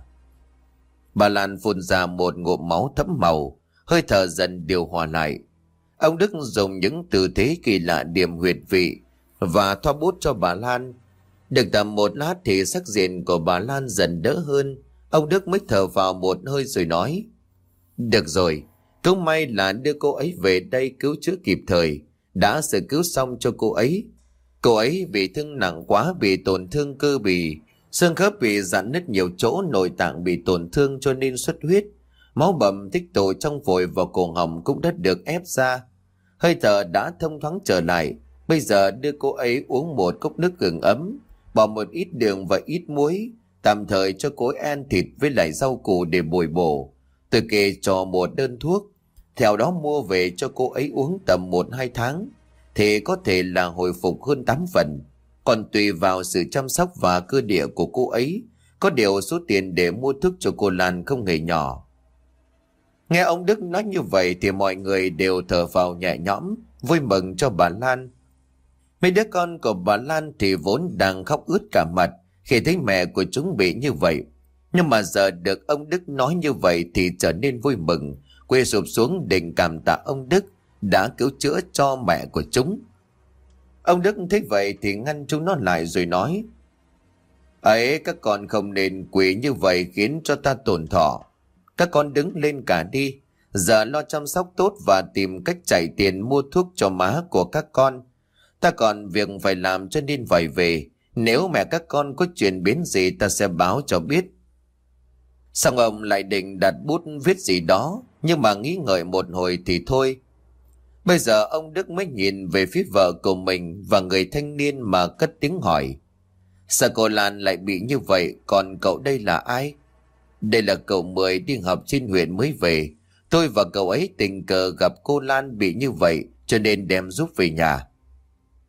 Bà Lan phun ra một ngụm máu thẫm màu, hơi thở dần điều hòa lại. Ông Đức dùng những tư thế kỳ lạ điểm huyệt vị và thoa bút cho bà Lan. Được tầm một lát thì sắc diện của bà Lan dần đỡ hơn. Ông Đức mới thở vào một hơi rồi nói: Được rồi, cũng may là đưa cô ấy về đây cứu chữa kịp thời, đã sơ cứu xong cho cô ấy. Cô ấy bị thương nặng quá, bị tổn thương cơ bì, xương khớp bị rạn nứt nhiều chỗ, nội tạng bị tổn thương cho nên xuất huyết. Máu bầm tích tụ trong phổi và cổ họng cũng đã được ép ra. Hơi thở đã thông thoáng trở lại. Bây giờ đưa cô ấy uống một cốc nước gừng ấm, bỏ một ít đường và ít muối, tạm thời cho cô ấy ăn thịt với lại rau củ để bồi bổ. Tôi kê cho một đơn thuốc, theo đó mua về cho cô ấy uống tầm một hai tháng, thì có thể là hồi phục hơn tám phần. Còn tùy vào sự chăm sóc và cơ địa của cô ấy, có điều số tiền để mua thuốc cho cô Lan không hề nhỏ. Nghe ông Đức nói như vậy thì mọi người đều thở phào nhẹ nhõm, vui mừng cho bà Lan. Mấy đứa con của bà Lan thì vốn đang khóc ướt cả mặt khi thấy mẹ của chúng bị như vậy. Nhưng mà giờ được ông Đức nói như vậy thì trở nên vui mừng, quỳ sụp xuống định cảm tạ ông Đức đã cứu chữa cho mẹ của chúng. Ông Đức thấy vậy thì ngăn chúng nó lại rồi nói: Ấy, các con không nên quỳ như vậy khiến cho ta tổn thọ. Các con đứng lên cả đi, giờ lo chăm sóc tốt và tìm cách chạy tiền mua thuốc cho má của các con. Ta còn việc phải làm cho nên phải về. Nếu mẹ các con có chuyện biến gì ta sẽ báo cho biết. Xong ông lại định đặt bút viết gì đó, nhưng mà nghĩ ngợi một hồi thì thôi. Bây giờ ông Đức mới nhìn về phía vợ của mình và người thanh niên mà cất tiếng hỏi: Sao cô Lan lại bị như vậy, còn cậu đây là ai? Đây là cậu Mười đi học trên huyện mới về. Tôi và cậu ấy tình cờ gặp cô Lan bị như vậy cho nên đem giúp về nhà.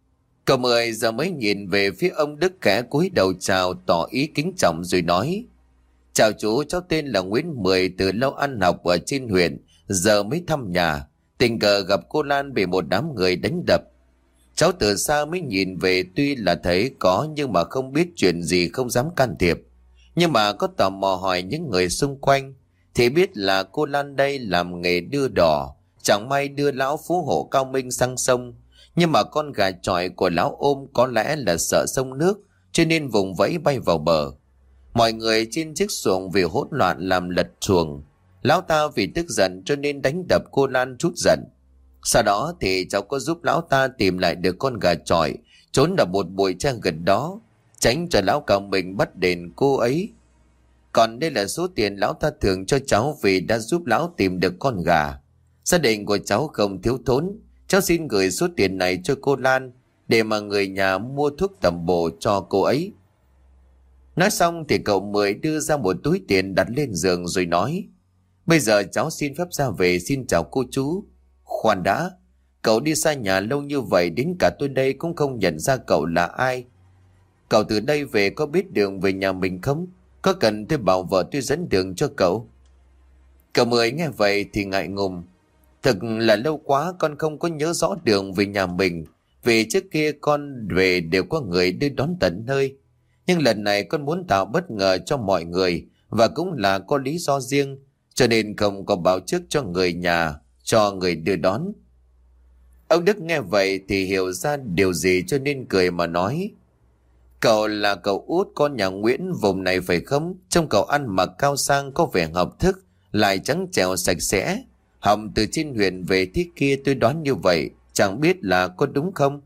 Cậu Mười giờ mới nhìn về phía ông Đức khẽ cúi đầu chào tỏ ý kính trọng rồi nói: Chào chú, cháu tên là Nguyễn Mười, từ lâu ăn học ở trên huyện, giờ mới thăm nhà. Tình cờ gặp cô Lan bị một đám người đánh đập. Cháu từ xa mới nhìn về, tuy là thấy có nhưng mà không biết chuyện gì, không dám can thiệp. Nhưng mà có tò mò hỏi những người xung quanh thì biết là cô Lan đây làm nghề đưa đò, chẳng may đưa lão phú hộ Cao Minh sang sông. Nhưng mà con gà chọi của lão ôm có lẽ là sợ sông nước, cho nên vùng vẫy bay vào bờ. Mọi người trên chiếc xuồng vì hỗn loạn làm lật xuồng. Lão ta vì tức giận cho nên đánh đập cô Lan trút giận. Sau đó thì cháu có giúp lão ta tìm lại được con gà chọi trốn ở một bụi tre gần đó, tránh cho lão Cao Minh bắt đền cô ấy. Còn đây là số tiền lão ta thưởng cho cháu vì đã giúp lão tìm được con gà. Gia đình của cháu không thiếu thốn, cháu xin gửi số tiền này cho cô Lan để mà người nhà mua thuốc tầm bổ cho cô ấy. Nói xong thì cậu Mười đưa ra một túi tiền đặt lên giường rồi nói: Bây giờ cháu xin phép ra về, xin chào cô chú. Khoan đã, cậu đi xa nhà lâu như vậy, đến cả tôi đây cũng không nhận ra cậu là ai. Cậu từ đây về có biết đường về nhà mình không? Có cần tôi bảo vợ tôi dẫn đường cho cậu? Cậu Mười nghe vậy thì ngại ngùng. Thực là lâu quá con không có nhớ rõ đường về nhà mình, vì trước kia con về đều có người đưa đón tận nơi. Nhưng lần này con muốn tạo bất ngờ cho mọi người, và cũng là có lý do riêng, cho nên không có báo trước cho người nhà, cho người đưa đón. Ông Đức nghe vậy thì hiểu ra điều gì cho nên cười mà nói: Cậu là cậu út con nhà Nguyễn vùng này phải không? Trông cậu ăn mặc cao sang, có vẻ học thức, lại trắng trẻo sạch sẽ. Học từ trên huyện về thế kia, tôi đoán như vậy, chẳng biết là có đúng không?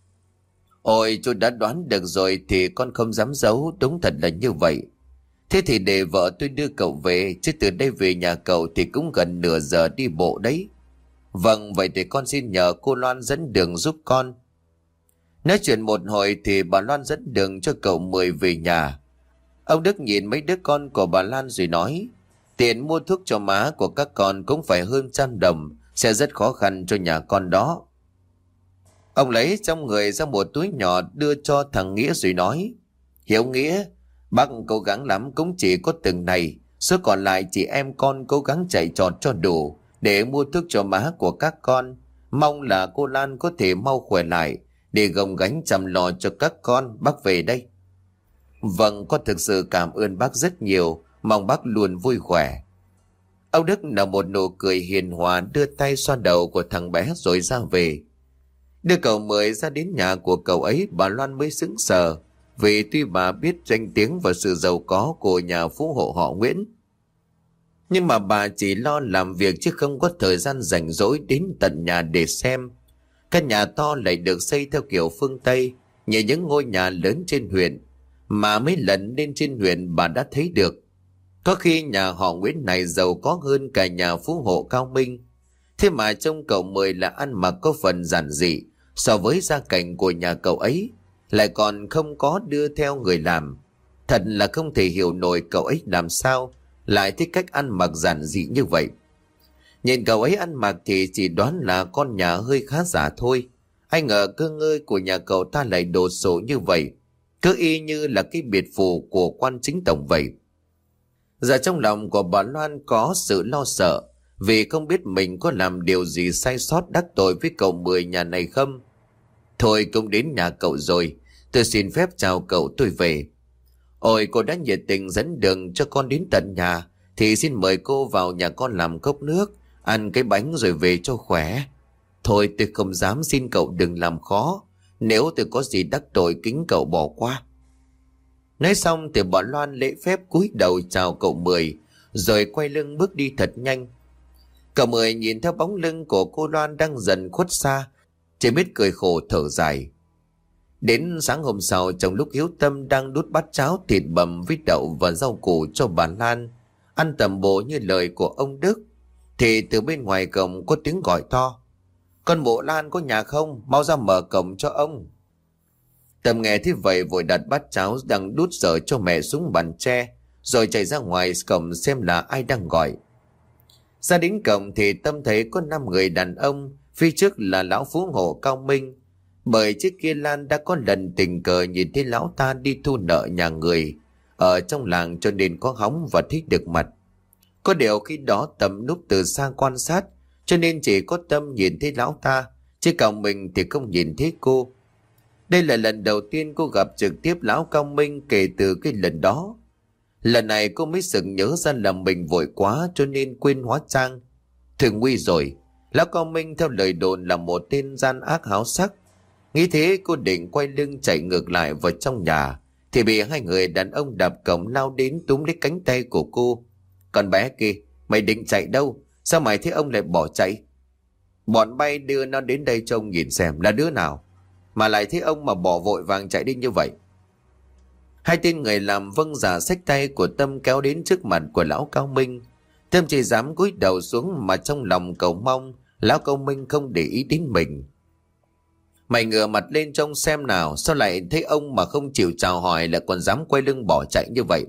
Ôi, tôi đã đoán được rồi thì con không dám giấu, đúng thật là như vậy. Thế thì để vợ tôi đưa cậu về, chứ từ đây về nhà cậu thì cũng gần nửa giờ đi bộ đấy. Vâng, vậy thì con xin nhờ cô Loan dẫn đường giúp con. Nói chuyện một hồi thì bà Loan dẫn đường cho cậu Mười về nhà. Ông Đức nhìn mấy đứa con của bà Lan rồi nói: Tiền mua thuốc cho má của các con cũng phải hơn trăm đồng, sẽ rất khó khăn cho nhà con đó. Ông lấy trong người ra một túi nhỏ đưa cho thằng Nghĩa rồi nói: Hiếu Nghĩa, bác cố gắng lắm cũng chỉ có từng này, số còn lại chị em con cố gắng chạy trọt cho đủ để mua thuốc cho má của các con. Mong là cô Lan có thể mau khỏe lại để gồng gánh chăm lo cho các con. Bác về đây. Vâng, con thực sự cảm ơn bác rất nhiều, mong bác luôn vui khỏe. Ông Đức nở một nụ cười hiền hòa, đưa tay xoa đầu của thằng bé rồi ra về. Đưa cậu Mười ra đến nhà của cậu ấy, bà Loan mới sững sờ, vì tuy bà biết danh tiếng và sự giàu có của nhà phú hộ họ Nguyễn, nhưng mà bà chỉ lo làm việc chứ không có thời gian rảnh rỗi đến tận nhà để xem. Căn nhà to lại được xây theo kiểu phương Tây, như những ngôi nhà lớn trên huyện, mà mấy lần lên trên huyện bà đã thấy được. Có khi nhà họ Nguyễn này giàu có hơn cả nhà phú hộ Cao Minh. Thế mà trông cậu Mười là ăn mặc có phần giản dị so với gia cảnh của nhà cậu ấy, lại còn không có đưa theo người làm. Thật là không thể hiểu nổi cậu ấy làm sao lại thích cách ăn mặc giản dị như vậy. Nhìn cậu ấy ăn mặc thì chỉ đoán là con nhà hơi khá giả thôi. Ai ngờ cơ ngơi của nhà cậu ta lại đồ sộ như vậy, cứ y như là cái biệt phủ của quan chính tổng vậy. Giờ trong lòng của bà Loan có sự lo sợ, vì không biết mình có làm điều gì sai sót đắc tội với cậu Mười nhà này không. Thôi cũng đến nhà cậu rồi, tôi xin phép chào cậu, tôi về. Ôi, cô đã nhiệt tình dẫn đường cho con đến tận nhà, thì xin mời cô vào nhà con làm cốc nước, ăn cái bánh rồi về cho khỏe. Thôi tôi không dám, xin cậu đừng làm khó, nếu tôi có gì đắc tội kính cậu bỏ qua. Nói xong thì bà Loan lễ phép cúi đầu chào cậu Mười, rồi quay lưng bước đi thật nhanh. Cậu Mười nhìn theo bóng lưng của cô Loan đang dần khuất xa, chỉ biết cười khổ thở dài. Đến sáng hôm sau, trong lúc Hiếu Tâm đang đút bát cháo thịt bằm với đậu và rau củ cho bà Lan ăn tầm bổ như lời của ông Đức, thì từ bên ngoài cổng có tiếng gọi to: Con bộ Lan có nhà không? Mau ra mở cổng cho ông. Tâm nghe thế vậy vội đặt bát cháo đang đút dở cho mẹ xuống bàn tre, rồi chạy ra ngoài cổng xem là ai đang gọi. Ra đến cổng thì Tâm thấy có năm người đàn ông, phía trước là lão phú hộ Cao Minh, Bởi trước kia Lan đã có lần tình cờ nhìn thấy lão ta đi thu nợ nhà người ở trong làng, cho nên có hóng và thích được mặt. Có điều khi đó Tâm núp từ xa quan sát, cho nên chỉ có Tâm nhìn thấy lão ta, chứ còn mình thì không nhìn thấy cô. Đây là lần đầu tiên cô gặp trực tiếp lão Cao Minh kể từ cái lần đó. Lần này cô mới sực nhớ ra là mình vội quá cho nên quên hóa trang. Thường nguy rồi, lão Cao Minh theo lời đồn là một tên gian ác háo sắc. Nghĩ thế cô định quay lưng chạy ngược lại vào trong nhà, thì bị hai người đàn ông đạp cổng lao đến túm lấy cánh tay của cô. Con bé kia, mày định chạy đâu? Sao mày thấy ông lại bỏ chạy? Bọn bay đưa nó đến đây trông nhìn xem là đứa nào mà lại thấy ông mà bỏ vội vàng chạy đi như vậy. Hai tên người làm vâng giả xách tay của Tâm kéo đến trước mặt của lão Cao Minh. Tâm chỉ dám cúi đầu xuống mà trong lòng cầu mong lão Cao Minh không để ý đến mình. Mày ngửa mặt lên trông xem nào, sao lại thấy ông mà không chịu chào hỏi lại còn dám quay lưng bỏ chạy như vậy?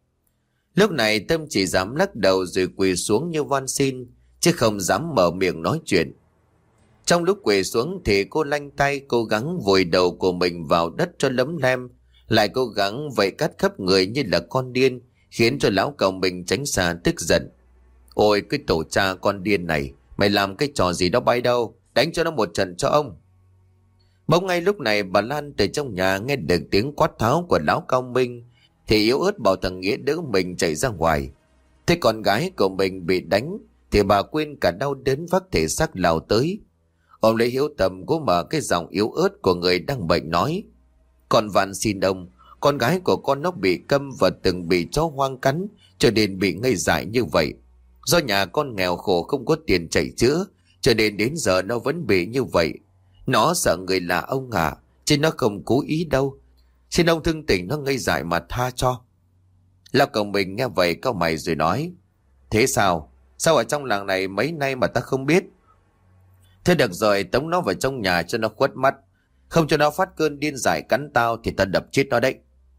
Lúc này Tâm chỉ dám lắc đầu rồi quỳ xuống như van xin, chứ không dám mở miệng nói chuyện. Trong lúc quỳ xuống thì cô lanh tay cố gắng vùi đầu của mình vào đất cho lấm lem, lại cố gắng vẫy cắt khắp người như là con điên, khiến cho lão Cao Minh tránh xa tức giận. Ôi cái tổ cha con điên này, mày làm cái trò gì đó bay đâu, đánh cho nó một trận cho ông. Bỗng ngay lúc này bà Lan từ trong nhà nghe được tiếng quát tháo của lão Cao Minh, thì yếu ớt bảo thằng Nghĩa đỡ mình chạy ra ngoài. Thế con gái của mình bị đánh thì bà quên cả đau đớn vác thể xác lao tới. Ông lấy Hiếu Tâm cố mở cái giọng yếu ớt của người đang bệnh nói: Con van xin ông, con gái của con nó bị câm và từng bị chó hoang cắn, cho nên bị ngây dại như vậy. Do nhà con nghèo khổ không có tiền chạy chữa, cho nên đến giờ nó vẫn bị như vậy. Nó sợ người là ông à, chứ nó không cố ý đâu. Xin ông thương tình nó ngây dại mà tha cho. Lão Cao Minh nghe vậy cau mày rồi nói: Thế sao? Sao ở trong làng này mấy nay mà ta không biết? Thế được rồi, tống nó vào trong nhà cho nó khuất mắt, không cho nó phát cơn điên dại cắn tao thì ta đập chết nó đấy.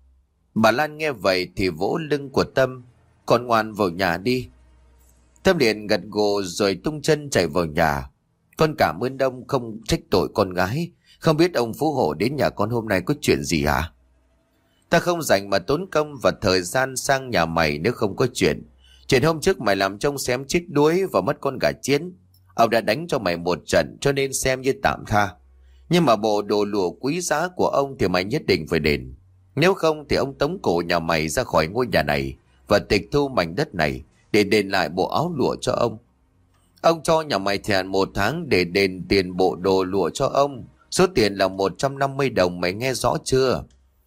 Bà Lan nghe vậy thì vỗ lưng của Tâm: Con ngoan vào nhà đi. Tâm liền gật gù rồi tung chân chạy vào nhà. Con cảm ơn ông không trách tội con gái. Không biết ông phú hộ đến nhà con hôm nay có chuyện gì hả? Ta không dành mà tốn công và thời gian sang nhà mày nếu không có chuyện. Chuyện hôm trước mày làm trông xém chết đuối và mất con gà chiến. Ông đã đánh cho mày một trận cho nên xem như tạm tha. Nhưng mà bộ đồ lụa quý giá của ông thì mày nhất định phải đền. Nếu không thì ông tống cổ nhà mày ra khỏi ngôi nhà này và tịch thu mảnh đất này để đền lại bộ áo lụa cho ông. Ông cho nhà mày thèn một tháng để đền tiền bộ đồ lụa cho ông. Số tiền là một trăm năm mươi đồng, mày nghe rõ chưa?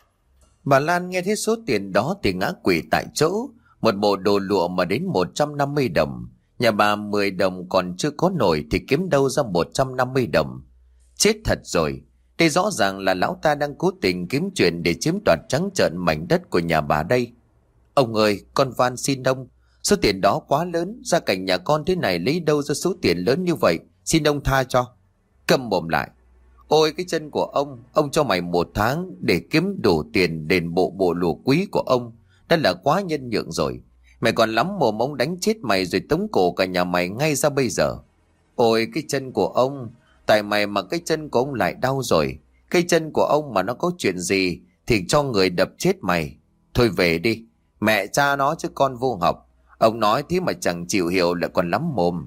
Bà Lan nghe thấy số tiền đó thì ngã quỵ tại chỗ. Một bộ đồ lụa mà đến một trăm năm mươi đồng. Nhà bà mười đồng còn chưa có nổi thì kiếm đâu ra một trăm năm mươi đồng. Chết thật rồi. Đây rõ ràng là lão ta đang cố tình kiếm chuyện để chiếm đoạt trắng trợn mảnh đất của nhà bà đây. Ông ơi, con van xin ông. Số tiền đó quá lớn, gia cảnh nhà con thế này lấy đâu ra số tiền lớn như vậy, xin ông tha cho. Câm mồm lại. Ôi cái chân của ông, ông cho mày một tháng để kiếm đủ tiền đền bộ bộ lụa quý của ông, đã là quá nhân nhượng rồi. Mày còn lắm mồm, ông đánh chết mày rồi tống cổ cả nhà mày ngay ra bây giờ. Ôi cái chân của ông, tại mày mà cái chân của ông lại đau rồi. Cái chân của ông mà nó có chuyện gì thì cho người đập chết mày. Thôi về đi, mẹ cha nó chứ con vô học. Ông nói thế mà chẳng chịu hiểu lại còn lắm mồm.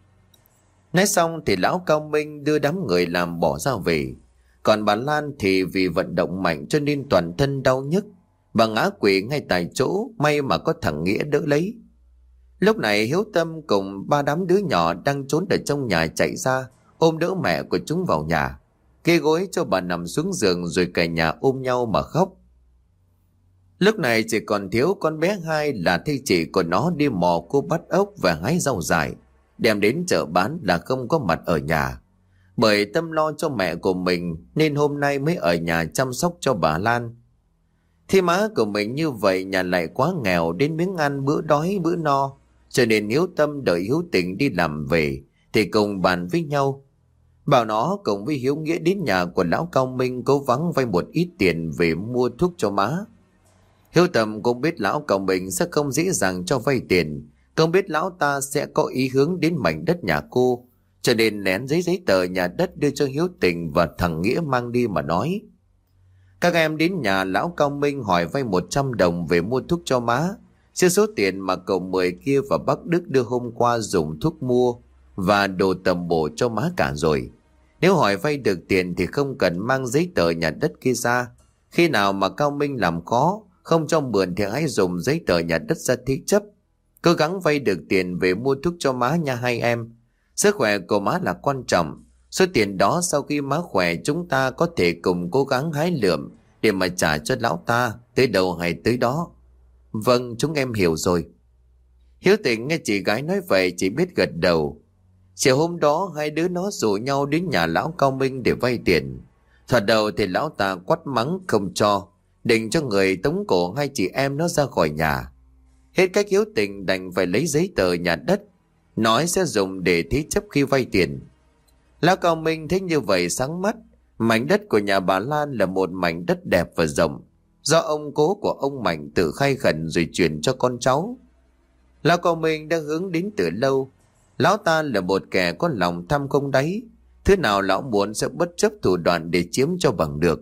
Nói xong thì lão Cao Minh đưa đám người làm bỏ ra về. Còn bà Lan thì vì vận động mạnh cho nên toàn thân đau nhức. Bà ngã quỵ ngay tại chỗ, may mà có thằng Nghĩa đỡ lấy. Lúc này Hiếu Tâm cùng ba đám đứa nhỏ đang trốn ở trong nhà chạy ra, ôm đỡ mẹ của chúng vào nhà, kê gối cho bà nằm xuống giường rồi cả nhà ôm nhau mà khóc. Lúc này chỉ còn thiếu con bé hai là thầy chị của nó đi mò cô bắt ốc và hái rau dại, đem đến chợ bán là không có mặt ở nhà. Bởi Tâm lo cho mẹ của mình nên hôm nay mới ở nhà chăm sóc cho bà Lan. Thì má của mình như vậy, nhà lại quá nghèo đến miếng ăn bữa đói bữa no, cho nên Hiếu Tâm đợi Hiếu Tình đi làm về thì cùng bàn với nhau, bảo nó cùng với Hiếu Nghĩa đến nhà của lão Cao Minh cố gắng vay một ít tiền về mua thuốc cho má. Hiếu Tâm cũng biết lão Cao Minh sẽ không dễ dàng cho vay tiền, không biết lão ta sẽ có ý hướng đến mảnh đất nhà cô, cho nên nén giấy giấy tờ nhà đất đưa cho Hiếu Tình và thằng Nghĩa mang đi mà nói: các em đến nhà lão Cao Minh hỏi vay một trăm đồng về mua thuốc cho má, chứ số tiền mà cậu Mười kia và bác Đức đưa hôm qua dùng thuốc mua và đồ tầm bổ cho má cả rồi. Nếu hỏi vay được tiền thì không cần mang giấy tờ nhà đất kia ra. Khi nào mà Cao Minh làm khó không cho mượn thì hãy dùng giấy tờ nhà đất ra thế chấp. Cố gắng vay được tiền về mua thuốc cho má nha hai em. Sức khỏe của má là quan trọng. Số tiền đó sau khi má khỏe chúng ta có thể cùng cố gắng hái lượm để mà trả cho lão ta, tới đâu hay tới đó. Vâng, chúng em hiểu rồi. Hiếu Tình nghe chị gái nói vậy chỉ biết gật đầu. Chiều hôm đó hai đứa nó rủ nhau đến nhà lão Cao Minh để vay tiền. Thoạt đầu thì lão ta quát mắng không cho, định cho người tống cổ hai chị em nó ra khỏi nhà. Hết cách Hiếu Tình đành phải lấy giấy tờ nhà đất, nói sẽ dùng để thế chấp khi vay tiền. Lão Cao Minh thấy như vậy sáng mắt. Mảnh đất của nhà bà Lan là một mảnh đất đẹp và rộng, do ông cố của ông Mạnh tự khai khẩn rồi chuyển cho con cháu. Lão Cao Minh đã hướng đến từ lâu. Lão ta là một kẻ có lòng tham không đáy, thứ nào lão muốn sẽ bất chấp thủ đoạn để chiếm cho bằng được.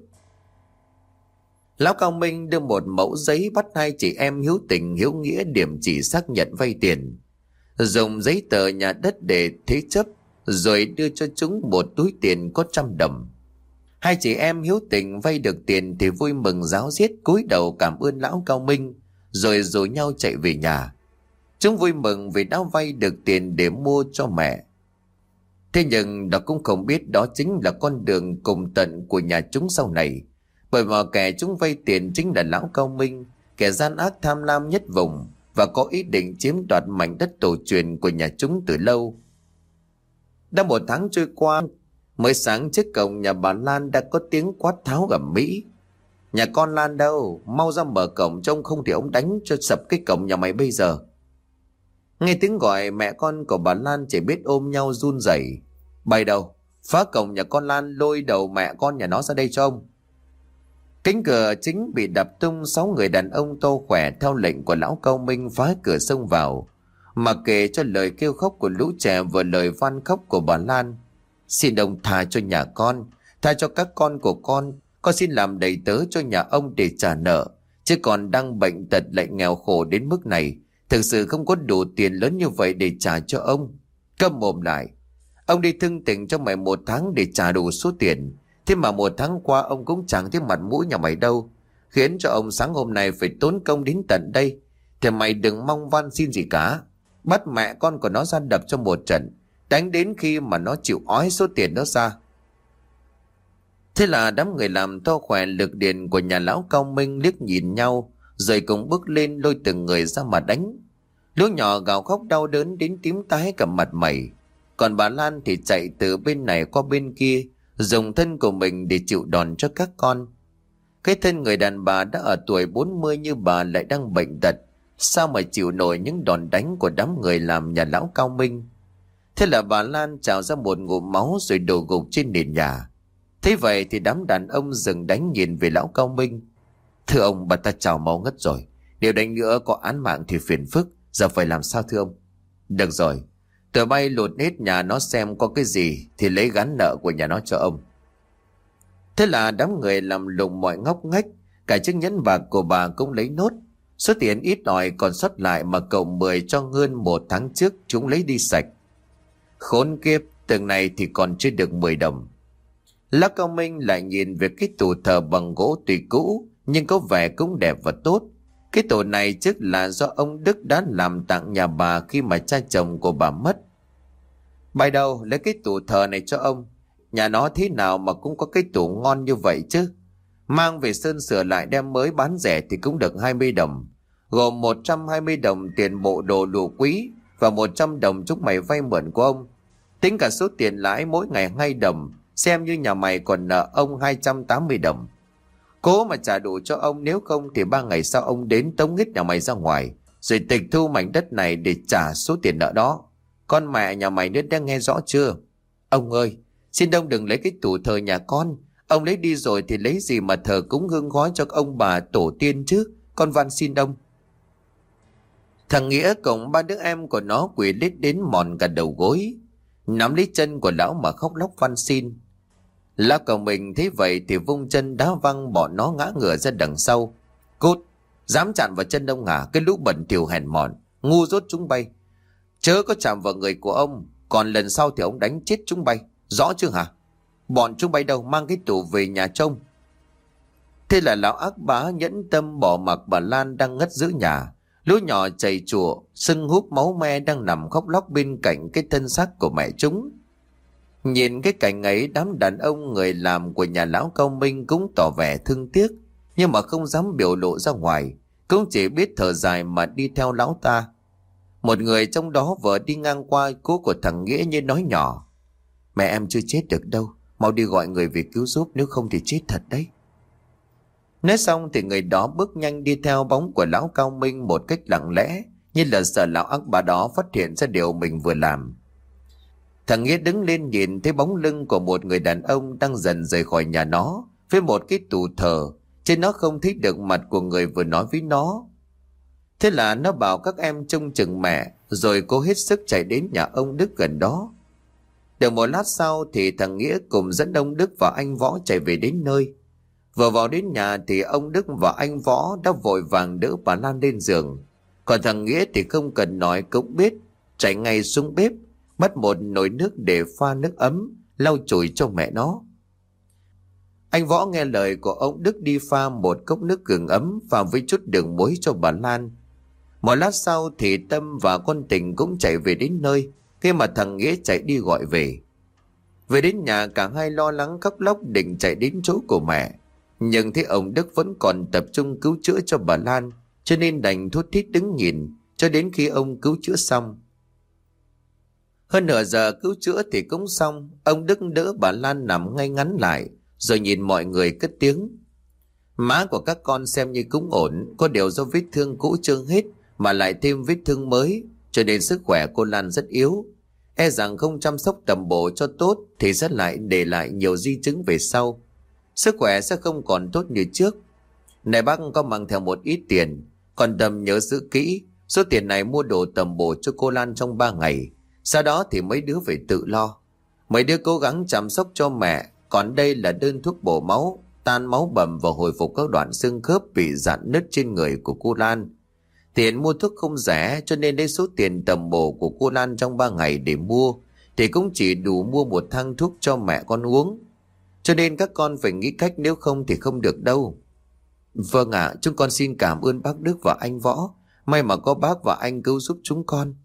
Lão Cao Minh đưa một mẫu giấy bắt hai chị em Hiếu Tình Hiếu Nghĩa điểm chỉ xác nhận vay tiền, dùng giấy tờ nhà đất để thế chấp, rồi đưa cho chúng một túi tiền có trăm đồng. Hai chị em Hiếu Tình vay được tiền thì vui mừng ráo riết cúi đầu cảm ơn lão Cao Minh, rồi rủ nhau chạy về nhà. Chúng vui mừng vì đã vay được tiền để mua cho mẹ. Thế nhưng đó cũng không biết đó chính là con đường cùng tận của nhà chúng sau này. Bởi mà kẻ chúng vay tiền chính là lão Cao Minh, kẻ gian ác tham lam nhất vùng và có ý định chiếm đoạt mảnh đất tổ truyền của nhà chúng từ lâu. Đã một tháng trôi qua, mới sáng trước cổng nhà bà Lan đã có tiếng quát tháo ầm ĩ: nhà con Lan đâu, mau ra mở cổng, trông không thì ông đánh cho sập cái cổng nhà mày bây giờ. Nghe tiếng gọi, mẹ con của bà Lan chỉ biết ôm nhau run rẩy. Bày đầu, phá cổng nhà con Lan, lôi đầu mẹ con nhà nó ra đây cho ông. Cánh cửa chính bị đập tung, sáu người đàn ông to khỏe theo lệnh của lão Cao Minh phá cửa xông vào, mà kể cho lời kêu khóc của lũ trẻ và lời van khóc của bà Lan. Xin ông tha cho nhà con, tha cho các con của con, con xin làm đầy tớ cho nhà ông để trả nợ, chứ còn đang bệnh tật lại nghèo khổ đến mức này, thực sự không có đủ tiền lớn như vậy để trả cho ông. Câm mồm lại, ông đi thưng tình cho mày một tháng để trả đủ số tiền, thế mà một tháng qua ông cũng chẳng thấy mặt mũi nhà mày đâu, khiến cho ông sáng hôm nay phải tốn công đến tận đây. Thì mày đừng mong van xin gì cả, bắt mẹ con của nó ra đập cho một trận, đánh đến khi mà nó chịu ói số tiền đó ra. Thế là đám người làm to khỏe lực điền của nhà lão Cao Minh liếc nhìn nhau, rồi cùng bước lên lôi từng người ra mà đánh. Lũ nhỏ gào khóc đau đớn đến tím tái cả mặt mày, còn bà Lan thì chạy từ bên này qua bên kia, dùng thân của mình để chịu đòn cho các con. Cái thân người đàn bà đã ở tuổi bốn mươi như bà lại đang bệnh tật, sao mà chịu nổi những đòn đánh của đám người làm nhà lão Cao Minh. Thế là bà Lan trào ra một ngụm máu rồi đổ gục trên nền nhà. Thế vậy thì đám đàn ông dừng đánh nhìn về lão Cao Minh. Thưa ông, bà ta trào máu ngất rồi, nếu đánh nữa có án mạng thì phiền phức, giờ phải làm sao thưa ông? Được rồi, tụi bay lột hết nhà nó xem có cái gì thì lấy gán nợ của nhà nó cho ông. Thế là đám người làm lùng mọi ngóc ngách, cả chiếc nhẫn bạc của bà cũng lấy nốt. Số tiền ít ỏi còn sót lại mà cậu Mười cho hơn một tháng trước chúng lấy đi sạch. Khốn kiếp, từng này thì còn chưa được mười đồng. Lão Cao Minh lại nhìn về cái tủ thờ bằng gỗ tùy cũ nhưng có vẻ cũng đẹp và tốt. Cái tủ này trước là do ông Đức đã làm tặng nhà bà khi mà cha chồng của bà mất. Bài đầu lấy cái tủ thờ này cho ông, nhà nó thế nào mà cũng có cái tủ ngon như vậy chứ. Mang về sơn sửa lại đem mới bán rẻ thì cũng được hai mươi đồng, gồm một trăm hai mươi đồng tiền bộ đồ lụa quý và một trăm đồng chúng mày vay mượn của ông. Tính cả số tiền lãi mỗi ngày hai đồng, xem như nhà mày còn nợ ông hai trăm tám mươi đồng. Cố mà trả đủ cho ông, nếu không thì ba ngày sau ông đến tống hết nhà mày ra ngoài, rồi tịch thu mảnh đất này để trả số tiền nợ đó. Con mẹ nhà mày nữa đã nghe rõ chưa? Ông ơi, xin ông đừng lấy cái tủ thờ nhà con. Ông lấy đi rồi thì lấy gì mà thờ cúng hương khói cho ông bà tổ tiên chứ. Con van xin ông. Thằng Nghĩa cùng ba đứa em của nó quỳ lết đến mòn cả đầu gối. nắm lấy chân của lão mà khóc lóc van xin. Lão Cao Minh thấy vậy thì vung chân đá văng bọn nó ngã ngửa ra đằng sau. Cút, dám chạm vào chân ông hả? Cái lũ bẩn thỉu hèn mọn, ngu dốt chúng bay. Chớ có chạm vào người của ông, còn lần sau thì ông đánh chết chúng bay, rõ chưa hả? Bọn chúng bay đâu, mang cái tủ về nhà trông. Thế là lão ác bá nhẫn tâm bỏ mặc bà Lan đang ngất giữa nhà. Lũ nhỏ chảy chùa, sưng húp máu me đang nằm khóc lóc bên cạnh cái thân xác của mẹ chúng. Nhìn cái cảnh ấy, đám đàn ông người làm của nhà lão Cao Minh cũng tỏ vẻ thương tiếc, nhưng mà không dám biểu lộ ra ngoài, cũng chỉ biết thở dài mà đi theo lão ta. Một người trong đó vừa đi ngang qua cố của thằng Nghĩa như nói nhỏ: Mẹ em chưa chết được đâu, mau đi gọi người về cứu giúp, nếu không thì chết thật đấy. Nói xong thì người đó bước nhanh đi theo bóng của lão Cao Minh một cách lặng lẽ, như là sợ lão ác bà đó phát hiện ra điều mình vừa làm. Thằng Nghĩa đứng lên nhìn thấy bóng lưng của một người đàn ông đang dần rời khỏi nhà nó với một cái tủ thờ, trên nó không thấy được mặt của người vừa nói với nó. Thế là nó bảo các em trông chừng mẹ, rồi cố hết sức chạy đến nhà ông Đức gần đó. Được một lát sau thì thằng Nghĩa cùng dẫn ông Đức và anh Võ chạy về đến nơi. Vừa vào đến nhà thì ông Đức và anh Võ đã vội vàng đỡ bà Lan lên giường. Còn thằng Nghĩa thì không cần nói cũng biết, chạy ngay xuống bếp, bắt một nồi nước để pha nước ấm, lau chùi cho mẹ nó. Anh Võ nghe lời của ông Đức đi pha một cốc nước gừng ấm pha với chút đường muối cho bà Lan. Một lát sau thì Tâm và con Tình cũng chạy về đến nơi, khi mà thằng Nghĩa chạy đi gọi về. Về đến nhà cả hai lo lắng khóc lóc định chạy đến chỗ của mẹ, nhưng thấy ông Đức vẫn còn tập trung cứu chữa cho bà Lan, cho nên đành thút thít đứng nhìn cho đến khi ông cứu chữa xong. Hơn nửa giờ cứu chữa thì cũng xong, ông Đức đỡ bà Lan nằm ngay ngắn lại, rồi nhìn mọi người cất tiếng: Má của các con xem như cũng ổn, có điều do vết thương cũ trương hết mà lại thêm vết thương mới, cho nên sức khỏe cô Lan rất yếu. E rằng không chăm sóc tầm bổ cho tốt thì sẽ lại để lại nhiều di chứng về sau. Sức khỏe sẽ không còn tốt như trước. Này bác có mang theo một ít tiền, còn Tâm nhớ giữ kỹ, số tiền này mua đồ tầm bổ cho cô Lan trong ba ngày. Sau đó thì mấy đứa phải tự lo. Mấy đứa cố gắng chăm sóc cho mẹ, còn đây là đơn thuốc bổ máu, tan máu bầm và hồi phục các đoạn xương khớp bị rạn nứt trên người của cô Lan. Tiền mua thuốc không rẻ, cho nên lấy số tiền tầm bổ của cô Lan trong ba ngày để mua thì cũng chỉ đủ mua một thang thuốc cho mẹ con uống. Cho nên các con phải nghĩ cách, nếu không thì không được đâu. Vâng ạ, à, chúng con xin cảm ơn bác Đức và anh Võ. May mà có bác và anh cứu giúp chúng con.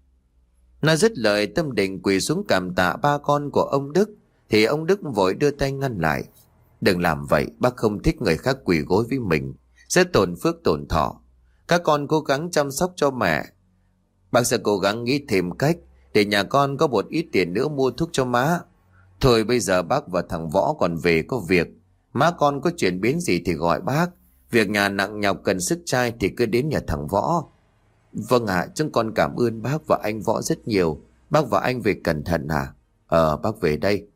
Nói dứt lời, Tâm định quỳ xuống cảm tạ ba con của ông Đức, thì ông Đức vội đưa tay ngăn lại: Đừng làm vậy, bác không thích người khác quỳ gối với mình, sẽ tổn phước tổn thọ. Các con cố gắng chăm sóc cho mẹ. Bác sẽ cố gắng nghĩ thêm cách để nhà con có một ít tiền nữa mua thuốc cho má. Thôi bây giờ bác và thằng Võ còn về có việc. Má con có chuyển biến gì thì gọi bác. Việc nhà nặng nhọc cần sức trai thì cứ đến nhà thằng Võ. Vâng ạ, à, chúng con cảm ơn bác và anh Võ rất nhiều. Bác và anh về cẩn thận à? Ờ, bác về đây.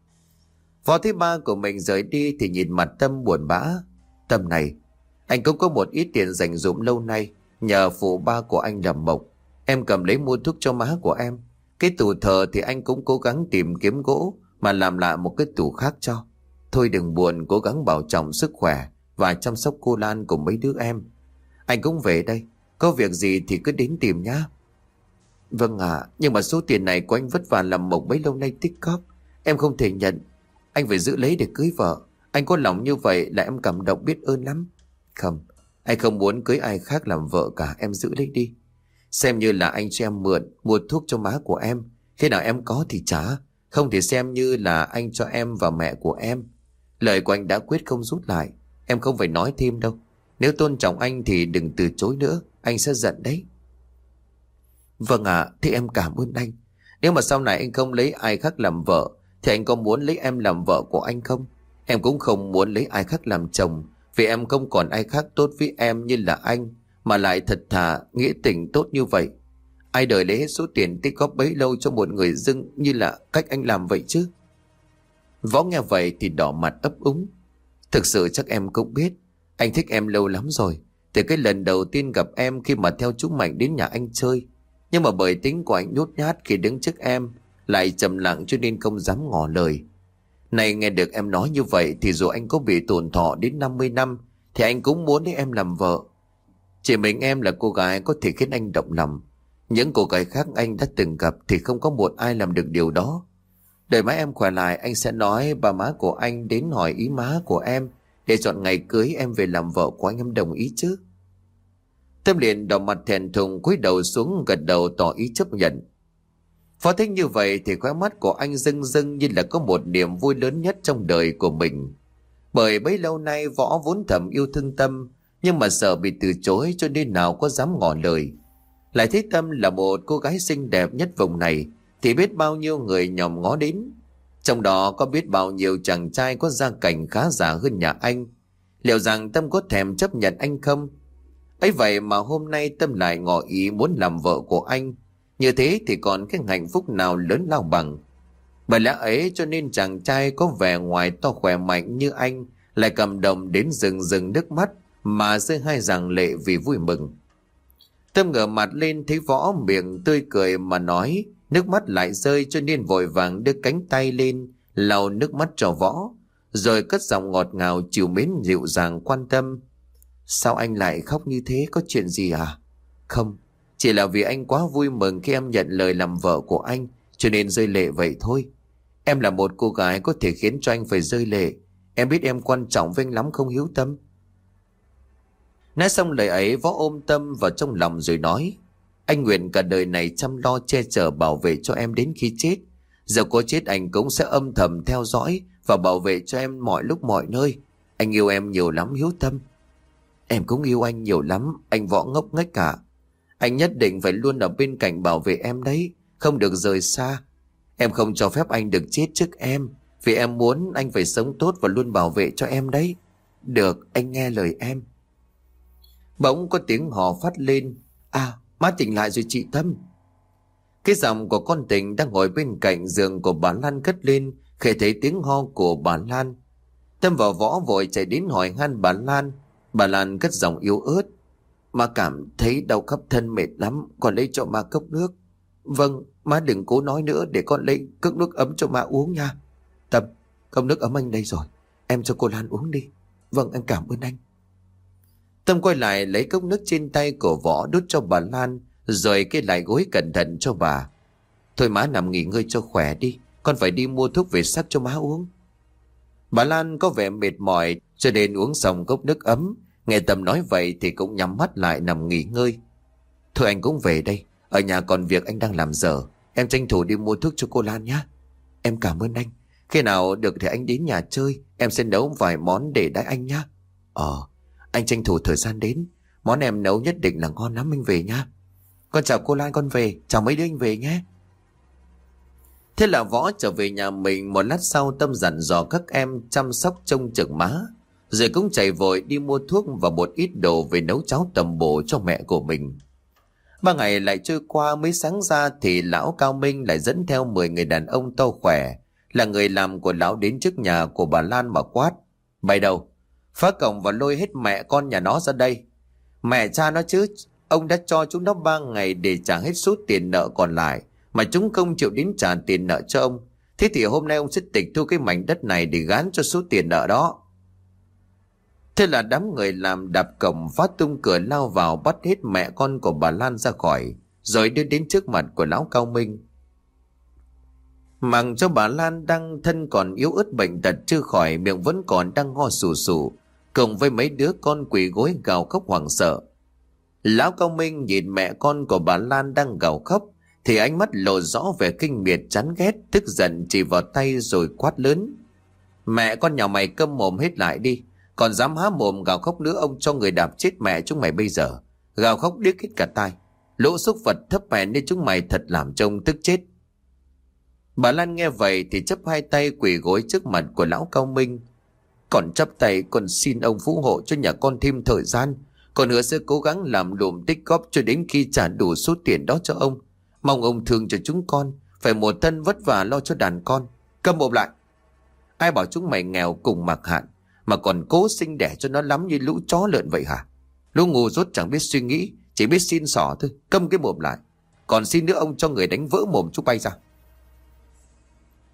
Võ thấy ba của mình rời đi thì nhìn mặt Tâm buồn bã. Tâm này, anh cũng có một ít tiền dành dụm lâu nay, nhờ phụ ba của anh làm mộc. Em cầm lấy mua thuốc cho má của em. Cái tủ thờ thì anh cũng cố gắng tìm kiếm gỗ mà làm lại một cái tủ khác cho. Thôi đừng buồn, cố gắng bảo trọng sức khỏe và chăm sóc cô Lan cùng mấy đứa em. Anh cũng về đây, có việc gì thì cứ đến tìm nhá. Vâng ạ, à, nhưng mà số tiền này của anh vất vả làm mộc bấy lâu nay tích cóp, em không thể nhận. Anh phải giữ lấy để cưới vợ. Anh có lòng như vậy là em cảm động biết ơn lắm. Không, anh không muốn cưới ai khác làm vợ cả, em giữ lấy đi. Xem như là anh cho em mượn mua thuốc cho má của em. Khi nào em có thì trả, không thì xem như là anh cho em và mẹ của em. Lời của anh đã quyết không rút lại, em không phải nói thêm đâu. Nếu tôn trọng anh thì đừng từ chối nữa, anh sẽ giận đấy. Vâng ạ, à, thì em cảm ơn anh. Nếu mà sau này anh không lấy ai khác làm vợ thì anh có muốn lấy em làm vợ của anh không? Em cũng không muốn lấy ai khác làm chồng, vì em không còn ai khác tốt với em như là anh, mà lại thật thà, nghĩa tình tốt như vậy. Ai đời lấy hết số tiền tích góp bấy lâu cho một người dưng như là cách anh làm vậy chứ? Võ nghe vậy thì đỏ mặt ấp úng. Thực sự chắc em cũng biết, anh thích em lâu lắm rồi, từ cái lần đầu tiên gặp em khi mà theo chú Mạnh đến nhà anh chơi. Nhưng mà bởi tính của anh nhút nhát khi đứng trước em, lại trầm lặng cho nên không dám ngỏ lời. Này nghe được em nói như vậy thì dù anh có bị tổn thọ đến năm mươi năm thì anh cũng muốn lấy em làm vợ. Chỉ mình em là cô gái có thể khiến anh động lòng. Những cô gái khác anh đã từng gặp thì không có một ai làm được điều đó. Đợi má em khỏe lại anh sẽ nói bà má của anh đến hỏi ý má của em để chọn ngày cưới em về làm vợ của anh, em đồng ý chứ? Tâm liền đỏ mặt thẹn thùng cúi đầu xuống gật đầu tỏ ý chấp nhận. Phó thích như vậy thì khóe mắt của anh rưng rưng như là có một niềm vui lớn nhất trong đời của mình. Bởi bấy lâu nay Võ vốn thầm yêu thương Tâm, nhưng mà sợ bị từ chối cho nên nào có dám ngỏ lời. Lại thấy Tâm là một cô gái xinh đẹp nhất vùng này thì biết bao nhiêu người nhòm ngó đến. Trong đó có biết bao nhiêu chàng trai có gia cảnh khá giả hơn nhà anh. Liệu rằng Tâm có thèm chấp nhận anh không? Ấy vậy mà hôm nay Tâm lại ngỏ ý muốn làm vợ của anh. Như thế thì còn cái hạnh phúc nào lớn lao bằng. Bởi lẽ ấy cho nên chàng trai có vẻ ngoài to khỏe mạnh như anh lại cầm đồng đến rừng rừng nước mắt mà rơi hai dòng lệ vì vui mừng. Tâm ngửa mặt lên thấy Võ miệng tươi cười mà nói, nước mắt lại rơi cho nên vội vàng đưa cánh tay lên lau nước mắt cho Võ, rồi cất giọng ngọt ngào trìu mến dịu dàng quan tâm. Sao anh lại khóc như thế, có chuyện gì à? Không, chỉ là vì anh quá vui mừng khi em nhận lời làm vợ của anh cho nên rơi lệ vậy thôi. Em là một cô gái có thể khiến cho anh phải rơi lệ. Em biết em quan trọng với anh lắm không Hiếu Tâm? Nói xong lời ấy, Võ ôm Tâm vào trong lòng rồi nói, anh nguyện cả đời này chăm lo che chở bảo vệ cho em đến khi chết. Giờ có chết anh cũng sẽ âm thầm theo dõi và bảo vệ cho em mọi lúc mọi nơi. Anh yêu em nhiều lắm Hiếu Tâm. Em cũng yêu anh nhiều lắm, anh Võ ngốc nghếch cả. Anh nhất định phải luôn ở bên cạnh bảo vệ em đấy, không được rời xa. Em không cho phép anh được chết trước em, vì em muốn anh phải sống tốt và luôn bảo vệ cho em đấy. Được, anh nghe lời em. Bỗng có tiếng hò phát lên. À, má tỉnh lại rồi chị Tâm. Cái giọng của con Tình đang ngồi bên cạnh giường của bà Lan cất lên khi thấy tiếng ho của bà Lan. Tâm và Võ vội chạy đến hỏi han bà Lan. Bà Lan cất giọng yếu ớt. Má cảm thấy đau khắp thân mệt lắm, con lấy cho má cốc nước. Vâng, má đừng cố nói nữa, để con lấy cốc nước ấm cho má uống nha. Tâm, cốc nước ấm anh đây rồi, em cho cô Lan uống đi. Vâng, em cảm ơn anh. Tâm quay lại lấy cốc nước trên tay của Võ đút cho bà Lan, rồi kê lại gối cẩn thận cho bà. Thôi má nằm nghỉ ngơi cho khỏe đi, con phải đi mua thuốc về sắc cho má uống. Bà Lan có vẻ mệt mỏi cho nên uống xong cốc nước ấm. Nghe Tâm nói vậy thì cũng nhắm mắt lại nằm nghỉ ngơi. Thôi anh cũng về đây, ở nhà còn việc anh đang làm dở. Em tranh thủ đi mua thuốc cho cô Lan nhé. Em cảm ơn anh. Khi nào được thì anh đến nhà chơi, em sẽ nấu vài món để đãi anh nhé. Ờ, anh tranh thủ thời gian đến. Món em nấu nhất định là ngon lắm, anh về nhá. Con chào cô Lan, con về. Chào mấy đứa anh về nhé. Thế là Võ trở về nhà mình. Một lát sau Tâm dặn dò các em chăm sóc trông chừng má, rồi cũng chạy vội đi mua thuốc và một ít đồ về nấu cháo tầm bổ cho mẹ của mình. Ba ngày lại trôi qua, mới sáng ra thì lão Cao Minh lại dẫn theo mười người đàn ông to khỏe, là người làm của lão, đến trước nhà của bà Lan mà quát. Bày đâu? Phá cổng và lôi hết mẹ con nhà nó ra đây. Mẹ cha nó chứ, ông đã cho chúng nó ba ngày để trả hết số tiền nợ còn lại, mà chúng không chịu đến trả tiền nợ cho ông. Thế thì hôm nay ông sẽ tịch thu cái mảnh đất này để gán cho số tiền nợ đó. Thế là đám người làm đạp cổng, phá tung cửa lao vào, bắt hết mẹ con của bà Lan ra khỏi, rồi đưa đến trước mặt của lão Cao Minh. Mặc cho bà Lan đang thân còn yếu ớt bệnh tật chưa khỏi, miệng vẫn còn đang ho sù sù, cùng với mấy đứa con quỳ gối gào khóc hoảng sợ. Lão Cao Minh nhìn mẹ con của bà Lan đang gào khóc thì ánh mắt lộ rõ vẻ kinh miệt, chán ghét, tức giận chỉ vào tay rồi quát lớn. Mẹ con nhà mày câm mồm hết lại đi. Còn dám há mồm gào khóc nữa, ông cho người đạp chết mẹ chúng mày bây giờ. Gào khóc điếc hết cả tai. Lũ súc vật thấp hèn nên chúng mày thật làm trông tức chết. Bà Lan nghe vậy thì chấp hai tay quỳ gối trước mặt của lão Cao Minh. Còn chắp tay còn xin ông phù hộ cho nhà con thêm thời gian. Còn hứa sẽ cố gắng làm lùm tích góp cho đến khi trả đủ số tiền đó cho ông. Mong ông thương cho chúng con, phải một thân vất vả lo cho đàn con. Câm mồm lại. Ai bảo chúng mày nghèo cùng mặc hạn mà còn cố sinh đẻ cho nó lắm như lũ chó lợn vậy hả? Lũ ngu dốt chẳng biết suy nghĩ, chỉ biết xin xỏ thôi. Câm cái mồm lại. Còn xin nữa ông cho người đánh vỡ mồm chúng bay ra.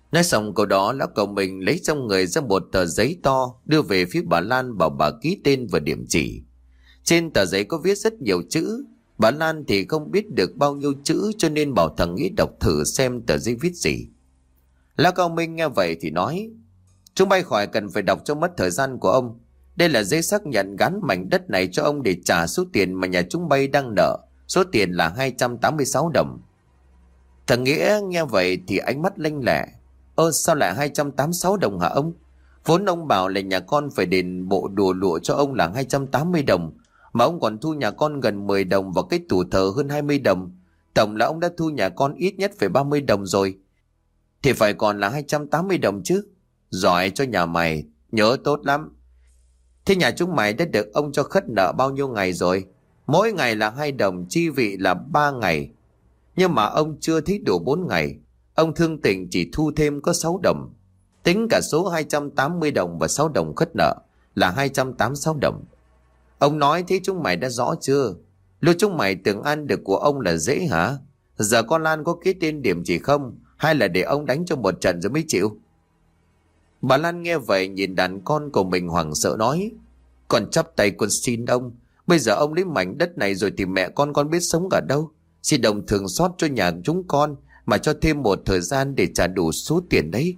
Nói xong câu đó, lão cậu mình lấy trong người ra một tờ giấy to, đưa về phía bà Lan, bảo bà ký tên và điểm chỉ. Trên tờ giấy có viết rất nhiều chữ. Bà Lan thì không biết được bao nhiêu chữ, cho nên bảo thằng Nghĩa đọc thử xem tờ giấy viết gì. Lão Cao Minh nghe vậy thì nói: chúng bay khỏi cần phải đọc cho mất thời gian của ông. Đây là giấy xác nhận gắn mảnh đất này cho ông để trả số tiền mà nhà chúng bay đang nợ. Số tiền là hai trăm tám mươi sáu đồng. Thằng Nghĩa nghe vậy thì ánh mắt lanh lẹ: ơ sao lại hai trăm tám mươi sáu đồng hả ông? Vốn ông bảo là nhà con phải đền bộ đồ lụa cho ông là hai trăm tám mươi đồng, mà ông còn thu nhà con gần mười đồng và cái tủ thờ hơn hai mươi đồng. Tổng là ông đã thu nhà con ít nhất phải ba mươi đồng rồi, thì phải còn là hai trăm tám mươi đồng chứ. Giỏi cho nhà mày, nhớ tốt lắm. Thế nhà chúng mày đã được ông cho khất nợ bao nhiêu ngày rồi? Mỗi ngày là hai đồng, chi vị là ba ngày. Nhưng mà ông chưa thấy đủ bốn ngày. Ông thương tình chỉ thu thêm có sáu đồng. Tính cả số hai trăm tám mươi đồng và sáu đồng khất nợ là hai trăm tám mươi sáu đồng. Ông nói thế chúng mày đã rõ chưa? Lúc chúng mày tưởng ăn được của ông là dễ hả? Giờ con Lan có ký tên điểm chỉ không? Hay là để ông đánh cho một trận rồi mới chịu? Bà Lan nghe vậy nhìn đàn con của mình hoảng sợ nói: con chắp tay con xin ông. Bây giờ ông lấy mảnh đất này rồi thì mẹ con con biết sống ở đâu? Xin đồng thường xót cho nhà chúng con, mà cho thêm một thời gian để trả đủ số tiền đấy.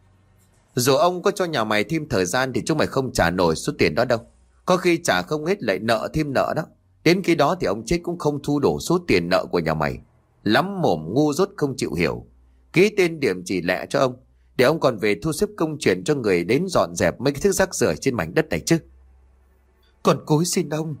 Dù ông có cho nhà mày thêm thời gian thì chúng mày không trả nổi số tiền đó đâu. Có khi trả không hết lại nợ thêm nợ đó. Đến khi đó thì ông chết cũng không thu đủ số tiền nợ của nhà mày. Lắm mồm ngu dốt không chịu hiểu. Ký tên điểm chỉ lẹ cho ông, để ông còn về thu xếp công chuyện cho người đến dọn dẹp mấy cái thứ rác rưởi trên mảnh đất này chứ. Còn cối xin ông.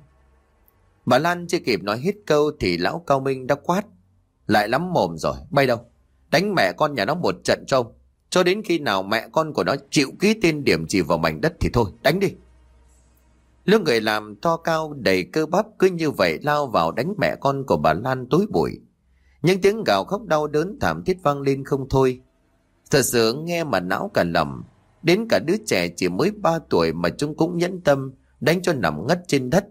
Bà Lan chưa kịp nói hết câu thì lão Cao Minh đã quát: lại lắm mồm rồi, bay đâu? Đánh mẹ con nhà nó một trận cho ông. Cho đến khi nào mẹ con của nó chịu ký tên điểm chỉ vào mảnh đất thì thôi, đánh đi. Lương người làm to cao đầy cơ bắp cứ như vậy lao vào đánh mẹ con của bà Lan tối bụi. Những tiếng gào khóc đau đớn thảm thiết vang lên không thôi. Thật sự nghe mà não cả lầm. Đến cả đứa trẻ chỉ mới ba tuổi mà chúng cũng nhẫn tâm đánh cho nằm ngất trên đất.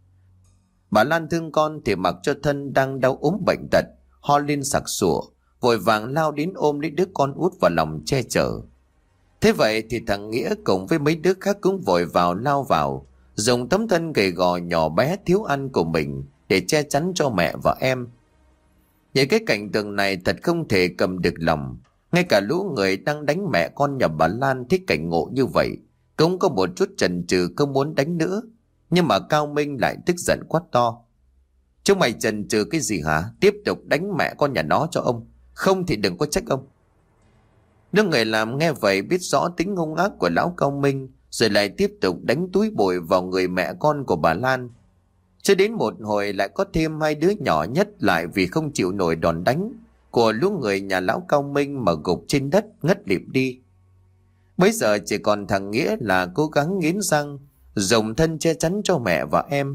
Bà Lan thương con thì mặc cho thân đang đau ốm bệnh tật, ho lên sặc sụa, vội vàng lao đến ôm lấy đứa con út vào lòng che chở. Thế vậy thì thằng Nghĩa cùng với mấy đứa khác cũng vội vào lao vào, dùng tấm thân gầy gò nhỏ bé thiếu ăn của mình để che chắn cho mẹ và em. Những cái cảnh tượng này thật không thể cầm được lòng. Ngay cả lũ người đang đánh mẹ con nhà bà Lan thấy cảnh ngộ như vậy cũng có một chút chần chừ không muốn đánh nữa. Nhưng mà Cao Minh lại tức giận quát to: chúng mày chần chừ cái gì hả? Tiếp tục đánh mẹ con nhà nó cho ông, không thì đừng có trách ông. Đứa người làm nghe vậy biết rõ tính hung ác của lão Cao Minh, rồi lại tiếp tục đánh túi bụi vào người mẹ con của bà Lan. Cho đến một hồi lại có thêm hai đứa nhỏ nhất lại vì không chịu nổi đòn đánh của lũ người nhà lão Cao Minh mà gục trên đất ngất lịm đi. Bây giờ chỉ còn thằng Nghĩa là cố gắng nghiến răng dùng thân che chắn cho mẹ và em.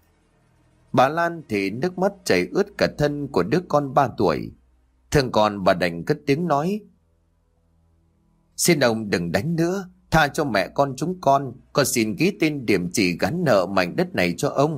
Bà Lan thì nước mắt chảy ướt cả thân của đứa con ba tuổi. Thương con bà đành cất tiếng nói: xin ông đừng đánh nữa, tha cho mẹ con chúng con. Con xin ký tên điểm chỉ gắn nợ mảnh đất này cho ông.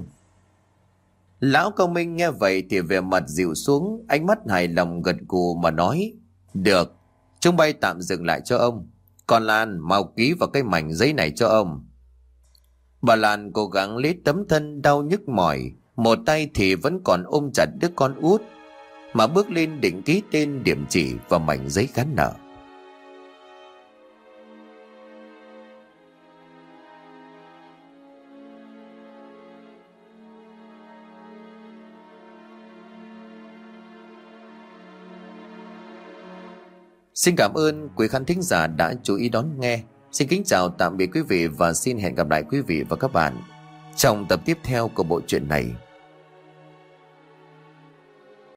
Lão Cao Minh nghe vậy thì vẻ mặt dịu xuống, ánh mắt hài lòng gật gù mà nói: được, chúng bay tạm dừng lại cho ông. Còn Lan mau ký vào cái mảnh giấy này cho ông. Bà Lan cố gắng lấy tấm thân đau nhức mỏi, một tay thì vẫn còn ôm chặt đứa con út, mà bước lên định ký tên điểm chỉ vào mảnh giấy gắn nợ. Xin cảm ơn quý khán thính giả đã chú ý đón nghe. Xin kính chào tạm biệt quý vị và xin hẹn gặp lại quý vị và các bạn trong tập tiếp theo của bộ truyện này.